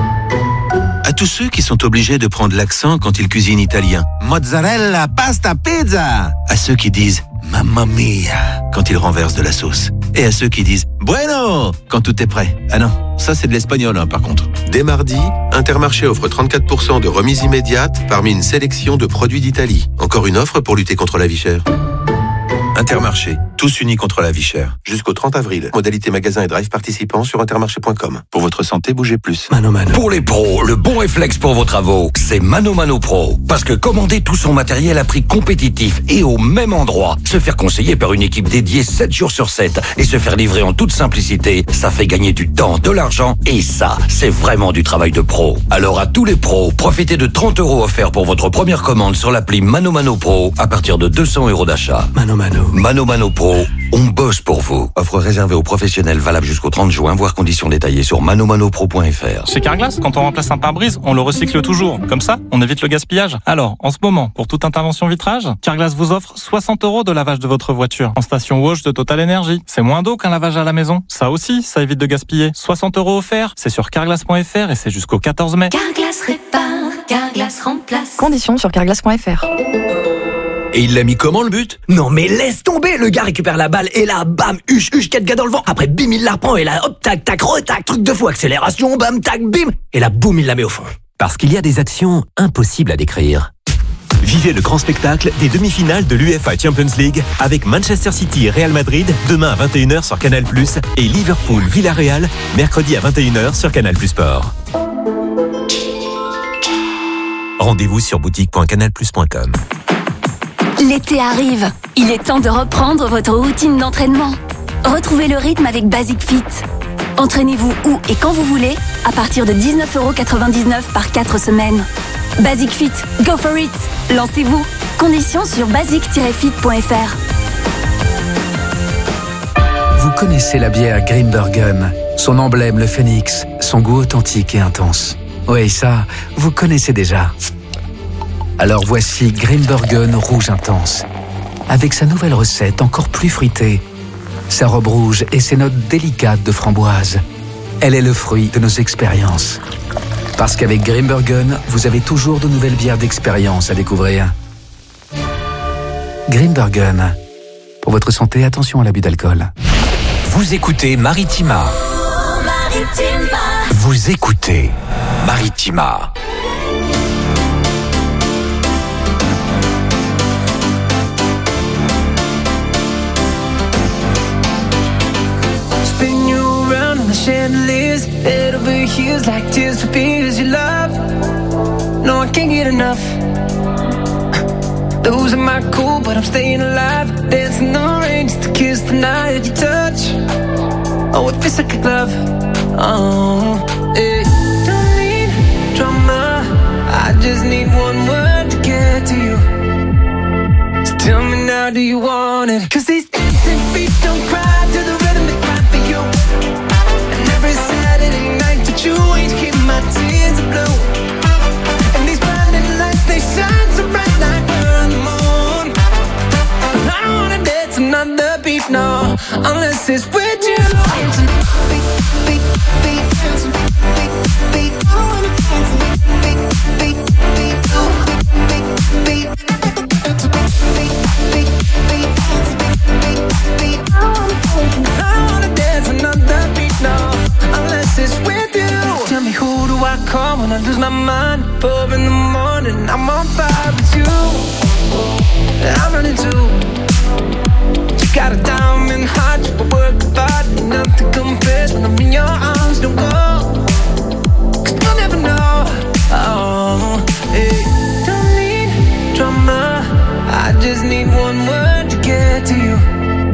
À tous ceux qui sont obligés de prendre l'accent quand ils cuisinent italien. Mozzarella, pasta, pizza. À ceux qui disent mamma mia quand ils renversent de la sauce. Et à ceux qui disent bueno quand tout est prêt. Ah non, ça c'est de l'espagnol hein, par contre. Dès mardi, Intermarché offre trente-quatre pour cent de remise immédiate parmi une sélection de produits d'Italie. Encore une offre pour lutter contre la vie chère. Intermarché, tous unis contre la vie chère. Jusqu'au trente avril. Modalité magasin et drive participants sur intermarché point com. Pour votre santé, bougez plus. Mano Mano. Pour les pros, le bon réflexe pour vos travaux, c'est Mano Mano Pro. Parce que commander tout son matériel à prix compétitif et au même endroit, se faire conseiller par une équipe dédiée sept jours sur sept et se faire livrer en toute simplicité, ça fait gagner du temps, de l'argent et ça, c'est vraiment du travail de pro. Alors à tous les pros, profitez de trente euros offerts pour votre première commande sur l'appli Mano Mano Pro à partir de deux cents euros d'achat. Mano Mano. Mano Mano Pro, on bosse pour vous. Offre réservée aux professionnels valable jusqu'au trente juin, voire conditions détaillées sur mano mano pro point f r. Chez Carglass, quand on remplace un pare-brise, on le recycle toujours. Comme ça, on évite le gaspillage. Alors, en ce moment, pour toute intervention vitrage, Carglass vous offre soixante euros de lavage de votre voiture en station wash de Total Energy. C'est moins d'eau qu'un lavage à la maison. Ça aussi, ça évite de gaspiller. soixante euros offerts, c'est sur carglass point f r et c'est jusqu'au quatorze mai. Carglass répare, Carglass remplace. Conditions sur carglass point f r. Et il l'a mis comment le but? Non mais laisse tomber, le gars récupère la balle et là, bam, huche, huche, quatre gars dans le vent. Après, bim, il la reprend et là, hop, tac, tac, re-tac, truc de fou, accélération, bam, tac, bim. Et là, boum, il la met au fond. Parce qu'il y a des actions impossibles à décrire. Vivez le grand spectacle des demi-finales de l'U E F A Champions League avec Manchester City et Real Madrid demain à vingt et une heures sur Canal plus, et Liverpool Villarreal mercredi à vingt et une heures sur Canal plus Sport. Rendez-vous sur boutique point canal plus point com. L'été arrive. Il est temps de reprendre votre routine d'entraînement. Retrouvez le rythme avec Basic Fit. Entraînez-vous où et quand vous voulez à partir de dix-neuf euros quatre-vingt-dix-neuf par quatre semaines. Basic Fit, go for it. Lancez-vous. Conditions sur basic tiret fit point f r. Vous connaissez la bière Grimbergen, son emblème le phénix, son goût authentique et intense. Oui, ça, vous connaissez déjà. Alors voici Grimbergen rouge intense. Avec sa nouvelle recette encore plus fruitée, sa robe rouge et ses notes délicates de framboise. Elle est le fruit de nos expériences. Parce qu'avec Grimbergen, vous avez toujours de nouvelles bières d'expérience à découvrir. Grimbergen. Pour votre santé, attention à l'abus d'alcool. Vous écoutez Maritima. Maritima. Vous écoutez Maritima. Spin you around on the chandeliers, head over heels like tears for fears you love. No, I can't get enough. Those are my cool, but I'm staying alive. Dancing in the rain just to kiss the night you touch. Oh, it feels like a glove. Oh, yeah. Don't need drama, I just need one word to get to you. So tell me now, do you want it? Cause these dancing feet don't cry to the rhythm they cry for you. And every Saturday night that you ain't keep my tears are blue. And these blinding lights, they shine so bright like we're on the moon. I don't wanna dance another beat, no, unless it's with you. Beat, beat, beat, dancing, beat, beat, I wanna dance, beat, beat, beat, oh, beat, beat, beat, beat, beat, beat, dancing, beat, beat, I wanna dance. I wanna dance another beat, no, unless it's with you. Tell me, who do I call when I lose my mind? Four in the morning, I'm on fire with you. I'm running too. You got a diamond heart, you work hard, nothing compares when I'm in your arms. Don't go, cause you'll never know. Oh, hey. Don't need drama, I just need one word to get to you.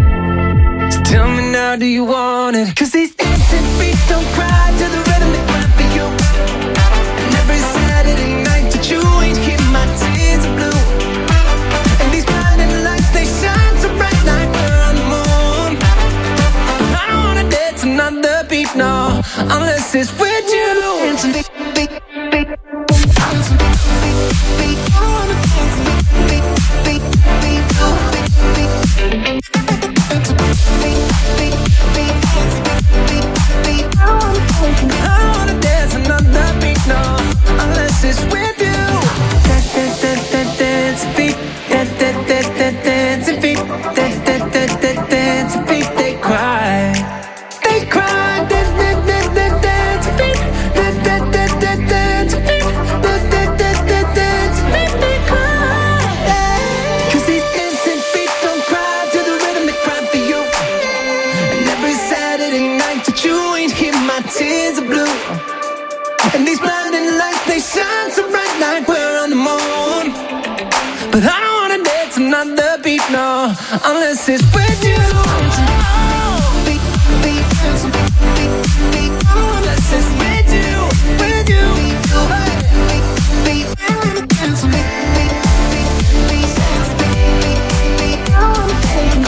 So tell me now, do you want it? Cause these dancing feet don't cry to the rhythm they cry for you. And every Saturday night that you ain't keep my tears are blue. And these blinding lights, they shine so bright like we're on the moon. I don't wanna dance another beat, no, unless it's with you. Dancing beat, beat, beat, dancing beat, beat, beat. I wanna dance beat, beat, beat, beat, oh, beat, beat, beat, dancing beat, beat, beat, dancing beat, beat, beat. I wanna dance, I wanna dance another beat, no, unless it's with you. Dance, dance, dance, dance, dancing beat, dance, dance, dance, dance, dancing beat, dance, dance, dance, dance, dancing beat. They cry, they cry, dance, dance, dance, dance, dancing beat, dance, dance, dance, dance, dancing beat, dance, dance, dance, dance, dancing beat. They cry, cause these dancing feet don't cry to the rhythm they cry for you. And every Saturday night that you ain't here, my tears are blue. And these blinding lights, they shine so bright like we're on the moon. But I don't wanna dance another beat, no, unless it's with you. Oh, beat, beat, dancing, beat, beat, beat, unless it's with you, with you. Hey, beat, beat, dancing, beat, beat, beat, beat, dancing, beat, beat, beat,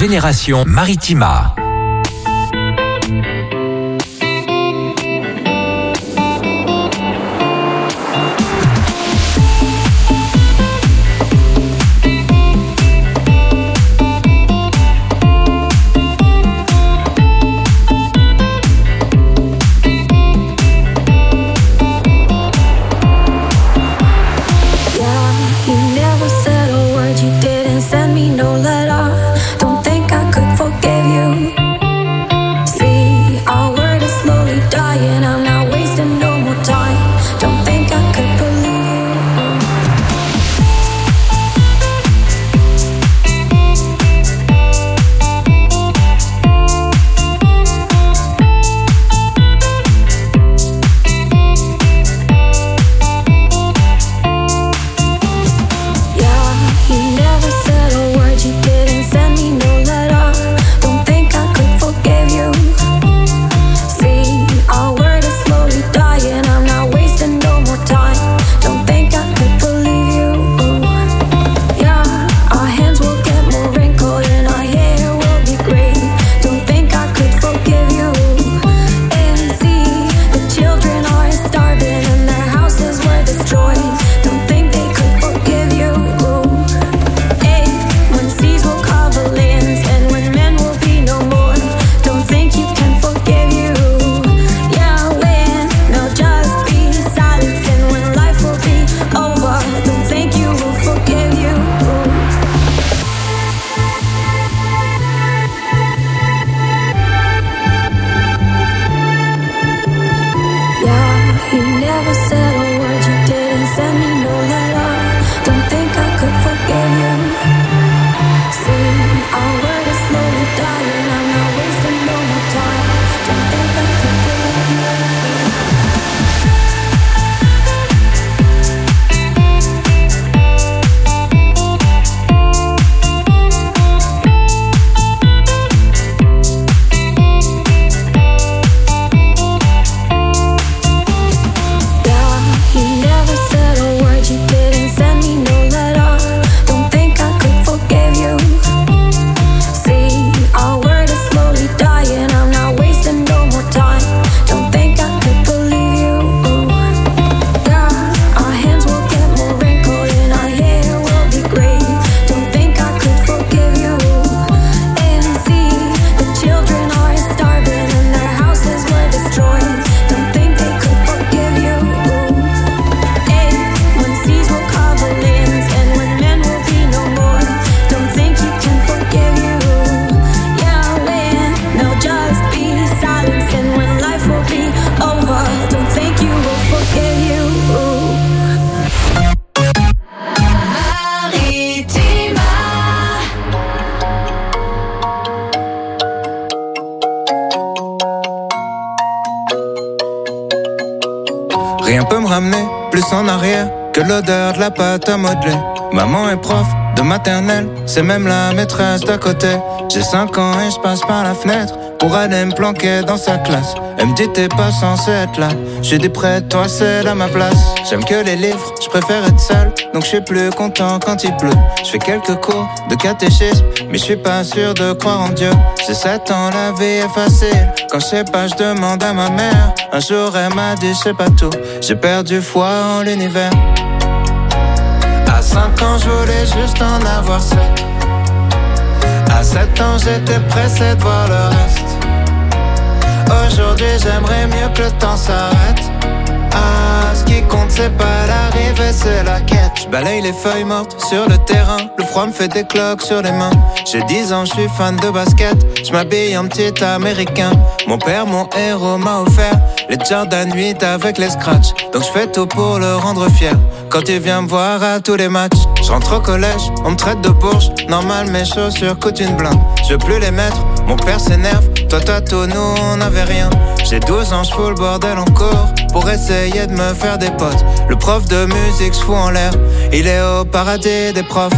Génération Maritima. Rien peut me ramener plus en arrière que l'odeur de la pâte à modeler. Maman est prof de maternelle, c'est même la maîtresse d'à côté. J'ai cinq ans et je passe par la fenêtre pour aller me planquer dans sa classe. Elle me dit t'es pas censé être là. J'ai dit près de toi c'est à ma place. J'aime que les livres, je préfère être seul, donc je suis plus content quand il pleut. Je fais quelques cours de catéchisme, mais je suis pas sûr de croire en Dieu. J'ai sept ans, la vie est facile. Quand je sais pas, je demande à ma mère. Un jour elle m'a dit je sais pas tout. J'ai perdu foi en l'univers. À cinq ans je voulais juste en avoir sept. À sept ans j'étais pressé de voir le reste. Aujourd'hui j'aimerais mieux que le temps s'arrête. Ah, ce qui compte c'est pas l'arrivée, c'est la quête. Je balaye les feuilles mortes sur le terrain. Le froid me fait des cloques sur les mains. J'ai dix ans, je suis fan de basket. Je m'habille en petit américain. Mon père, mon héros, m'a offert les Jordan huit avec les scratchs. Donc je fais tout pour le rendre fier quand il vient me voir à tous les matchs. Je rentre au collège, on me traite de bourge. Normal, mes chaussures coûtent une blinde. Je veux plus les mettre, mon père s'énerve. Toi, toi, tout, nous, on n'avait rien. J'ai douze ans, je fous le bordel en cours pour essayer de me faire des potes. Le prof de musique se fout en l'air. Il est au paradis des profs.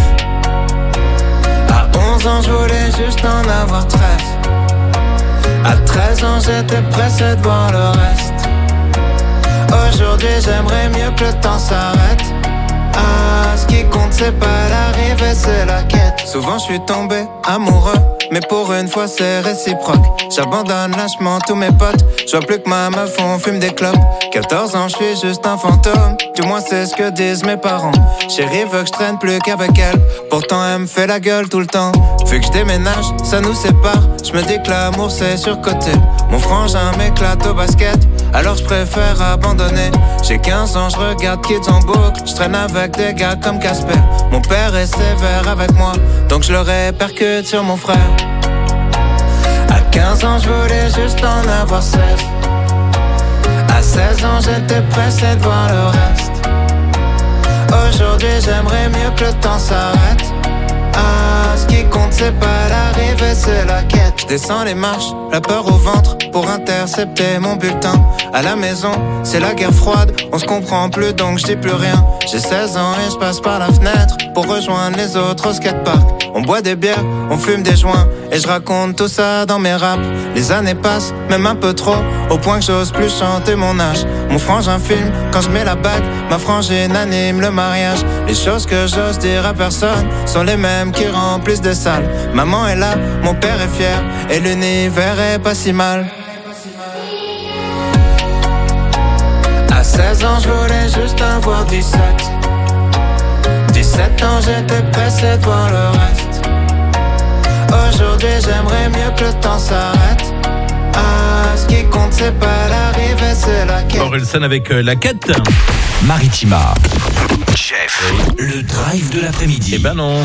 À onze ans, je voulais juste en avoir treize. À treize ans, j'étais pressé de voir le reste. Aujourd'hui, j'aimerais mieux que le temps s'arrête. Ah, ce qui compte, c'est pas l'arrivée, c'est la quête. Souvent, je suis tombé amoureux, mais pour une fois c'est réciproque. J'abandonne lâchement tous mes potes. Je vois plus que ma meuf, on fume des clopes. quatorze ans, je suis juste un fantôme. Du moins c'est ce que disent mes parents. Chérie veut que je traîne plus qu'avec elle. Pourtant elle me fait la gueule tout le temps. Vu que je déménage, ça nous sépare. Je me dis que l'amour c'est surcoté. Mon frangin m'éclate au basket, alors je préfère abandonner. J'ai quinze ans, je regarde Kids en boucle. Je traîne avec des gars comme Casper. Mon père est sévère avec moi, donc je le répercute sur mon frère. À quinze ans, je voulais juste en avoir seize. À seize ans, j'étais pressé de voir le reste. Aujourd'hui, j'aimerais mieux que le temps s'arrête. Ah, ce qui compte c'est pas l'arrivée, c'est la quête. Je descends les marches, la peur au ventre, pour intercepter mon bulletin. À la maison, c'est la guerre froide, on se comprend plus donc je dis plus rien. J'ai seize ans et je passe par la fenêtre pour rejoindre les autres au skatepark. On boit des bières, on fume des joints, et je raconte tout ça dans mes raps. Les années passent, même un peu trop, au point que j'ose plus chanter mon âge. Mon frangin filme quand je mets la bague, ma frangine anime le mariage. Les choses que j'ose dire à personne sont les mêmes qui remplissent des salles. Maman est là, mon père est fier, et l'univers est pas si mal. À seize ans, je voulais juste avoir dix-sept. dix-sept ans, j'étais pressé de voir le reste. Aujourd'hui, j'aimerais mieux que le temps s'arrête. Ah, ce qui compte, c'est pas l'arrivée, c'est la quête. Orelsan avec euh, la quête. Maritima. Chef. Le drive de l'après-midi. Eh ben non.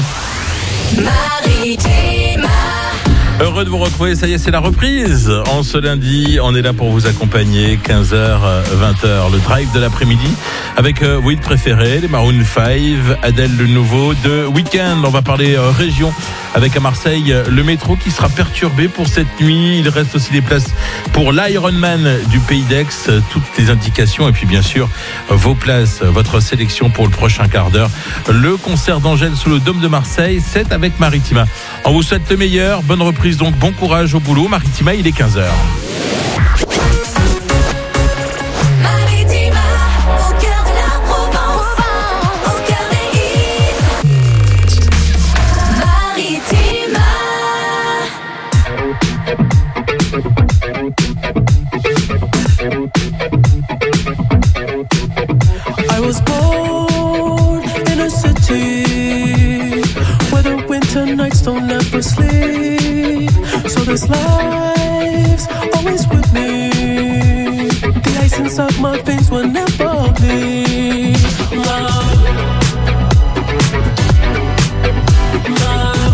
Maritima. Heureux de vous retrouver, ça y est, c'est la reprise. En ce lundi, on est là pour vous accompagner, quinze heures, vingt heures, le drive de l'après-midi, avec euh, vos hits préférés, les Maroon cinq, Adèle le nouveau, de Weekend. On va parler euh, région, avec à Marseille, le métro qui sera perturbé pour cette nuit. Il reste aussi des places pour l'Ironman du Pays d'Aix, toutes les indications, et puis bien sûr, vos places, votre sélection pour le prochain quart d'heure. Le concert d'Angèle sous le Dôme de Marseille, c'est avec Maritima. On vous souhaite le meilleur, bonne reprise. Donc bon courage au boulot. Maritima, il est quinze heures. Maritima, au cœur de la Provence, au cœur des hits. Maritima. I was born in a city where the winter nights don't ever sleep. So this life's always with me. The ice inside my veins will never bleed. Love, love.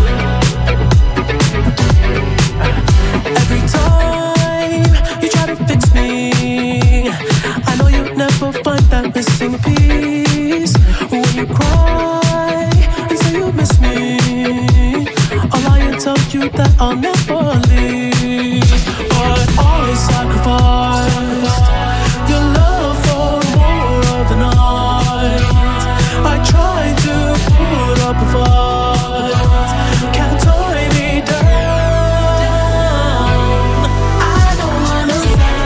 Every time you try to fix me, I know you'll never find that missing piece. When you cry and say you miss me, I'll lie and tell you that I'll never leave. But I sacrificed your love for more of the night. I tried to put up a fight, can't tie me down. I don't wanna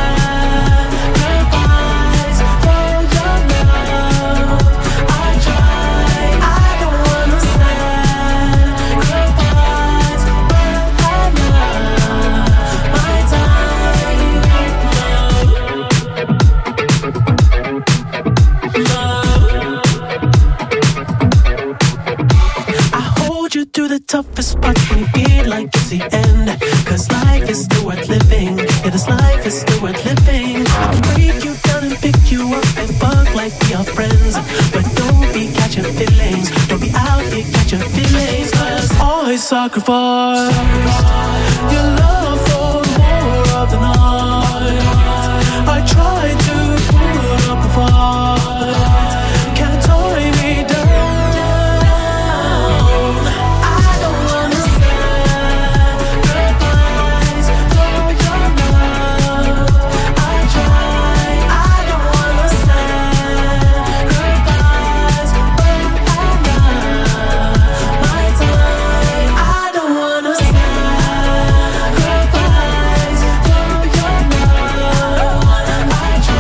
sacrifice for your love. I tried, I don't wanna sacrifice, but I love my time. Love, I hold you through the toughest parts when you feel like it's the end. Cause life is still worth living. Yeah, this life is still worth living. I can break you down and pick you up and fuck like we are friends. But don't be catching feelings. Don't be out here catching feelings. Cause I sacrifice your love for more of the night. I try to put up a fight, can't tie me down. I don't wanna sacrifice for your love. I try, I don't wanna sacrifice, but I love my time. I don't wanna sacrifice for your love. I try.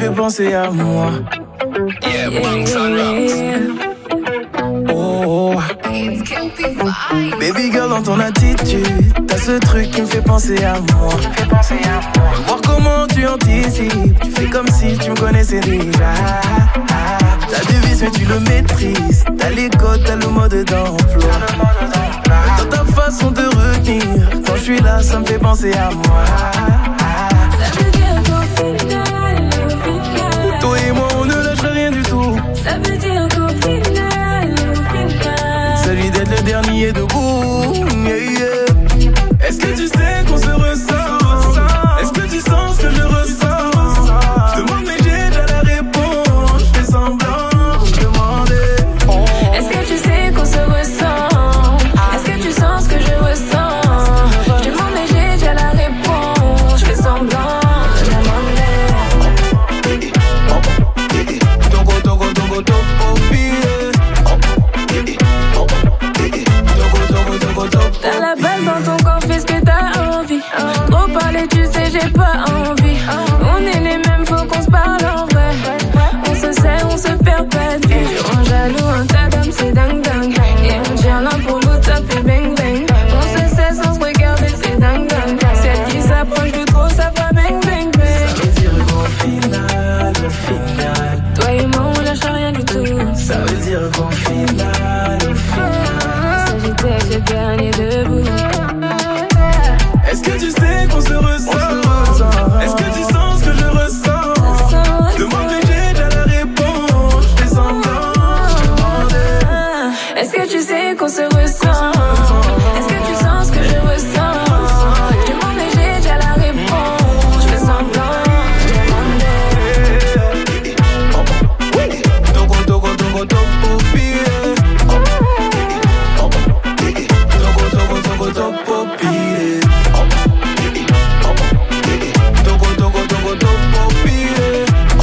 fait penser à moi. Yeah, Bunks and Rocks. Oh, baby girl, dans ton attitude, t'as ce truc qui me fait penser à moi. Voir comment tu anticipes, tu fais comme si tu me connaissais déjà. T'as des vices mais tu le maîtrises, t'as les codes, t'as le mode d'emploi. Dans ta façon de retenir, quand je suis là, ça me fait penser à moi. Ça veut dire qu'au final, au final, toi et moi on ne lâcherait rien du tout. Ça veut dire qu'au final, au final, celui d'être le dernier debout. Yeah, yeah. Est-ce que tu sais qu'on se ressent? Est-ce que tu sens ce que je ressens? Je demande mais j'ai déjà la réponse. Je fais semblant, je demandais. Est-ce que tu sais qu'on se ressent? Est-ce que tu sens ce que je ressens? Je demande mais j'ai déjà la réponse. Je fais semblant, je demandais. Togo, togo, togo, togo, t'as la balle dans ton corps, fais ce que t'as envie. Trop parler, tu sais, j'ai pas envie. On est les mêmes, faut qu'on se parle en vrai. On se sait, on se perd pas de vue. Je rends jaloux, un tas d'âmes, c'est dingue dingue. Et on tient l'un pour l'autre, ça fait bang bang. On se sait sans se regarder, c'est dingue dingue. Celle qui s'approche de trop, ça va bang bang bang. Ça veut dire qu'au final, au final, toi et moi, on lâche rien du tout. Ça veut dire qu'au final, au final, s'agit le dernier debout. Est-ce que tu sais qu'on se ressent? Est-ce que tu sens ce que je ressens? Je demande mais j'ai déjà la réponse. Je fais semblant, je demandais. Est-ce que tu sais qu'on se ressent? Est-ce que tu sens ce que je ressens? Je demande mais j'ai déjà la réponse. Je fais semblant, je demandais. Togo, togo, togo, togo, pire. Togo, togo, togo, togo, pire. Togo, togo, togo, togo, pire.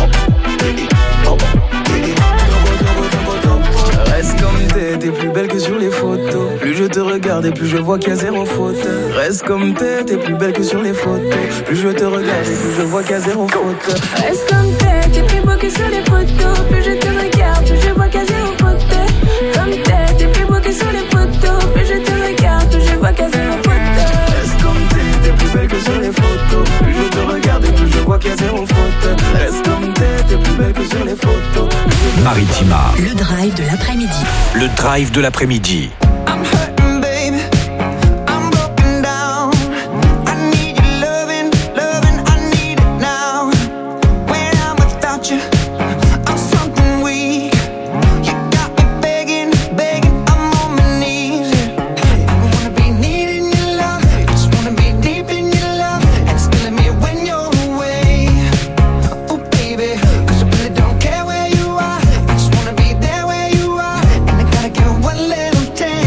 Reste comme t'es, t'es plus belle que sur les photos. Plus je te regarde et plus je vois qu'il y a zéro faute. Reste comme t'es, t'es plus belle que sur les photos. Plus je te regarde et plus je vois qu'il y a zéro faute. Reste comme t'es, t'es plus beau que sur les photos. Plus je te regarde, plus je vois qu'il y a zéro faute. Comme t'es, t'es plus beau que sur les photos. Plus je te regarde, plus je vois qu'il y a zéro faute. Reste comme t'es, t'es plus belle que sur les photos. Plus je te regarde et plus je vois qu'il y a zéro faute. Reste comme t'es, t'es plus belle que sur les photos. Maritima. Le drive de l'après-midi. Le drive de l'après-midi. I'm hurting, baby. I'm broken down. I need your loving, loving. I need it now. When I'm without you, I'm something weak. You got me begging, begging. I'm on my knees. I don't wanna be needing your love. I just wanna be deep in your love. And it's killing me when you're away. Oh, baby, 'cause I really don't care where you are. I just wanna be there where you are. And I gotta give one little chance.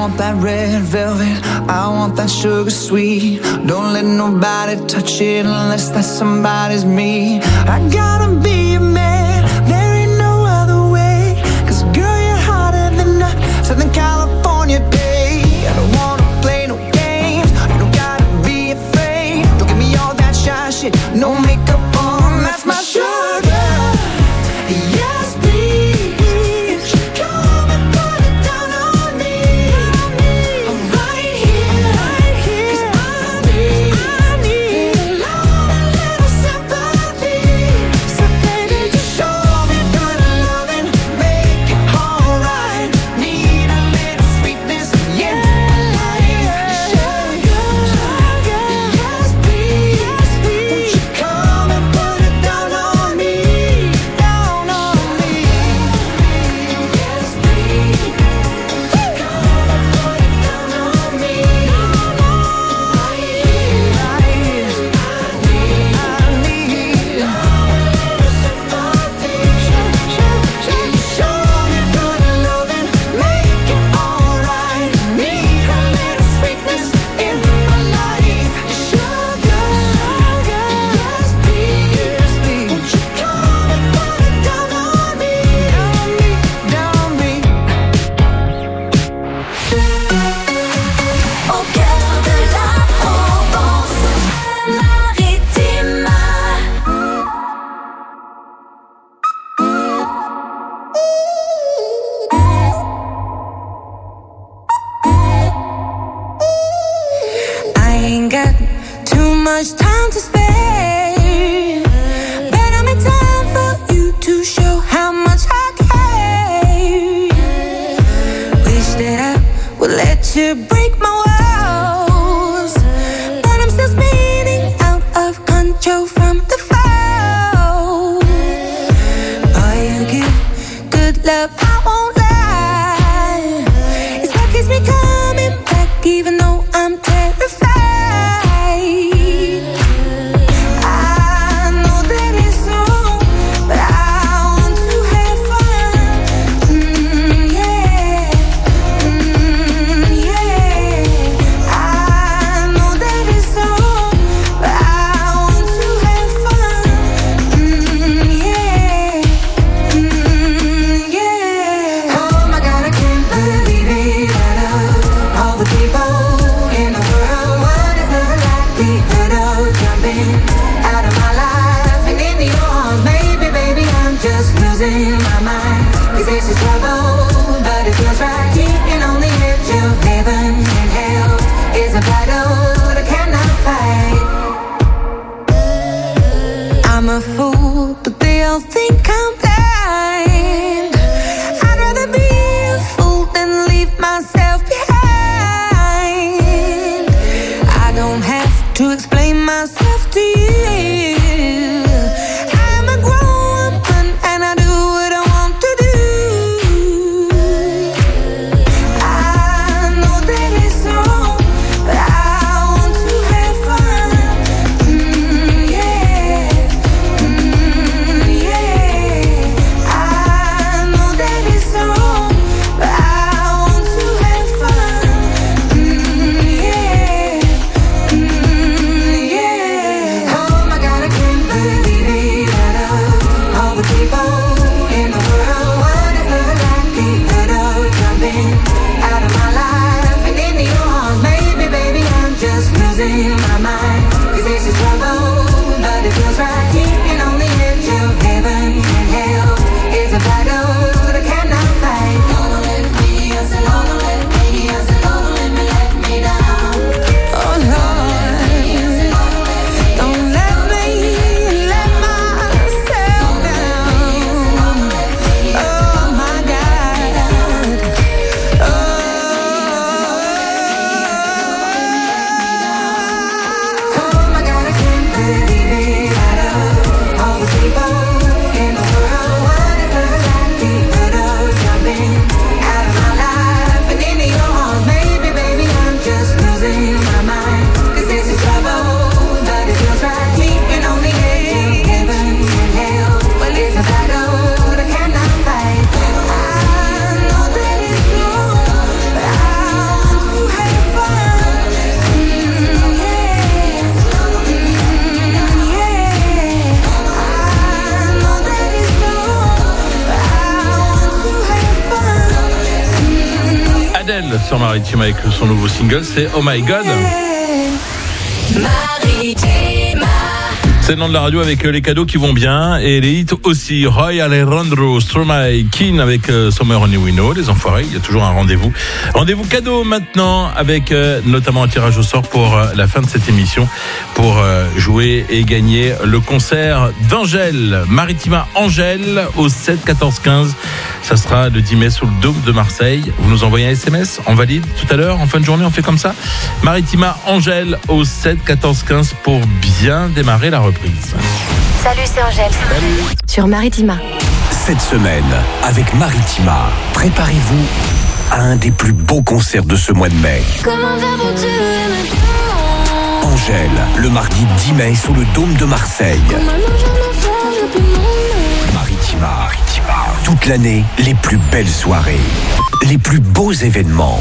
want that red velvet, I want that sugar sweet. Don't let nobody touch it unless that somebody's me. I gotta be a man, there ain't no other way. Cause girl, you're hotter than a Southern California day. I don't wanna play no games, you don't gotta be afraid. Don't give me all that shy shit, no makeup on, that's my sugar. Yes, please, come and put it down on me. I'm right here, right here. 'Cause I need, I need a love, a little sympathy. So baby, just show me good loving, make it alright. Need a little sweetness in my life. Sugar, sugar, yes please, yes please. Won't you come and put it down on me, down on me. Yes please, come and put it down on me. Right here, right here. I need, I need a little sympathy. Show me good loving, make it alright. Need a little sweetness in my life. Sugar, sugar, yes please, yes please. Won't you come and put it down on me, down me, down me. Au cœur de la Provence Marittima. I ain't got too much time to spare, but I make time for you to show how much I care. Wish that I would let you break my walls, but I'm still spinning out of control from the fall. Boy, you give good love, I won't lie. It's what keeps me coming back, even though I'm terrified. I know that it's wrong, but I want to have fun. Mm, yeah, mm, yeah. I know that it's wrong, but I want to have fun. Mm, yeah, mm, yeah. Oh my God, I can't believe it. Out of all the people in the world, what is the likelihood of jumping out of my life and into your arms? Maybe, baby, I'm just losing my mind. 'Cause this is trouble, but it feels right. Being on the edge of heaven and hell is a battle that I cannot fight. I'm a fool, but they all think I'm blind. I'd rather be a fool than leave myself behind. I don't have to explain myself to you. I'm a grown woman and I do what I want to do. I know that it's wrong, but I want to have fun. Mm, yeah, mm, yeah. I know that it's wrong, but I want to have fun. Mm, yeah, mm, yeah. Oh Adele sur Maritima avec son nouveau single, c'est Oh My God. Maritima. C'est le nom de la radio avec les cadeaux qui vont bien et les hits aussi. Roy Alejandro, Stromae, Keane avec euh, Summer Only We Know, les enfoirés, il y a toujours un rendez-vous. Rendez-vous cadeau maintenant avec euh, notamment un tirage au sort pour euh, la fin de cette émission pour euh, jouer et gagner le concert d'Angèle, Maritima Angèle au sept quatorze quinze. Ça sera le dix mai sous le Dôme de Marseille. Vous nous envoyez un S M S, on valide tout à l'heure, en fin de journée, on fait comme ça. Maritima Angèle au sept quatorze quinze pour bien démarrer la reprise. Salut, c'est Angèle. Salut. Sur Maritima. Cette semaine, avec Maritima, préparez-vous à un des plus beaux concerts de ce mois de mai. Comment faire pour te aimer? Angèle, le mardi dix mai sous le Dôme de Marseille. Maritima, toute l'année, les plus belles soirées, les plus beaux événements.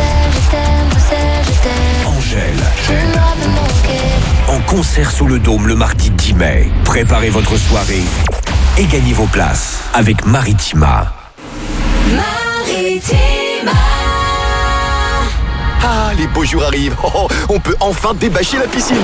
Angèle, en concert sous le Dôme le mardi dix mai. Préparez votre soirée et gagnez vos places avec Maritima. Maritima. Ah, les beaux jours arrivent. Oh, on peut enfin débâcher la piscine.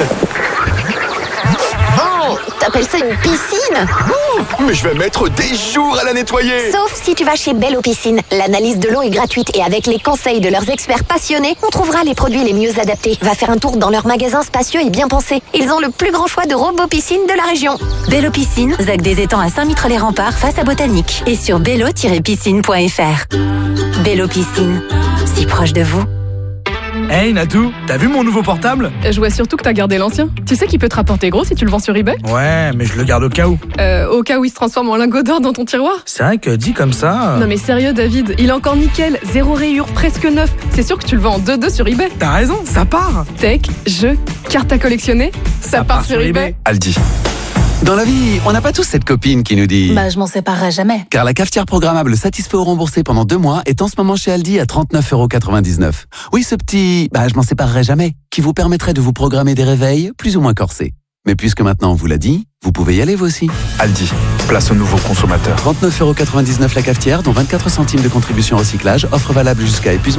Oh, t'appelles ça une piscine? Oh, mais je vais mettre des jours à la nettoyer. Sauf si tu vas chez Bello Piscine. L'analyse de l'eau est gratuite et avec les conseils de leurs experts passionnés, on trouvera les produits les mieux adaptés. Va faire un tour dans leur magasin spacieux et bien pensé. Ils ont le plus grand choix de robots piscines de la région. Bello Piscine, Zac des Étangs à Saint-Mitre-les-Remparts face à Botanique. Et sur bello tiret piscine point f r. Bello Piscine, si proche de vous. Hey Natou, t'as vu mon nouveau portable? Je vois surtout que t'as gardé l'ancien. Tu sais qu'il peut te rapporter gros si tu le vends sur eBay? Ouais, mais je le garde au cas où. Euh, au cas où il se transforme en lingot d'or dans ton tiroir? C'est vrai que dit comme ça... Non mais sérieux David, il est encore nickel, zéro rayure, presque neuf. C'est sûr que tu le vends en deux deux sur eBay. T'as raison, ça part. Tech, jeux, cartes à collectionner, ça, ça part, part sur eBay. eBay. Aldi. Dans la vie, on n'a pas tous cette copine qui nous dit... Bah, je m'en séparerai jamais. Car la cafetière programmable satisfait ou remboursée pendant deux mois est en ce moment chez Aldi à trente-neuf euros quatre-vingt-dix-neuf. Oui, ce petit... Bah, je m'en séparerai jamais. Qui vous permettrait de vous programmer des réveils plus ou moins corsés. Mais puisque maintenant on vous l'a dit, vous pouvez y aller vous aussi. Aldi, place au nouveau consommateur. trente-neuf euros quatre-vingt-dix-neuf la cafetière, dont vingt-quatre centimes de contribution recyclage. Offre valable jusqu'à épuisement.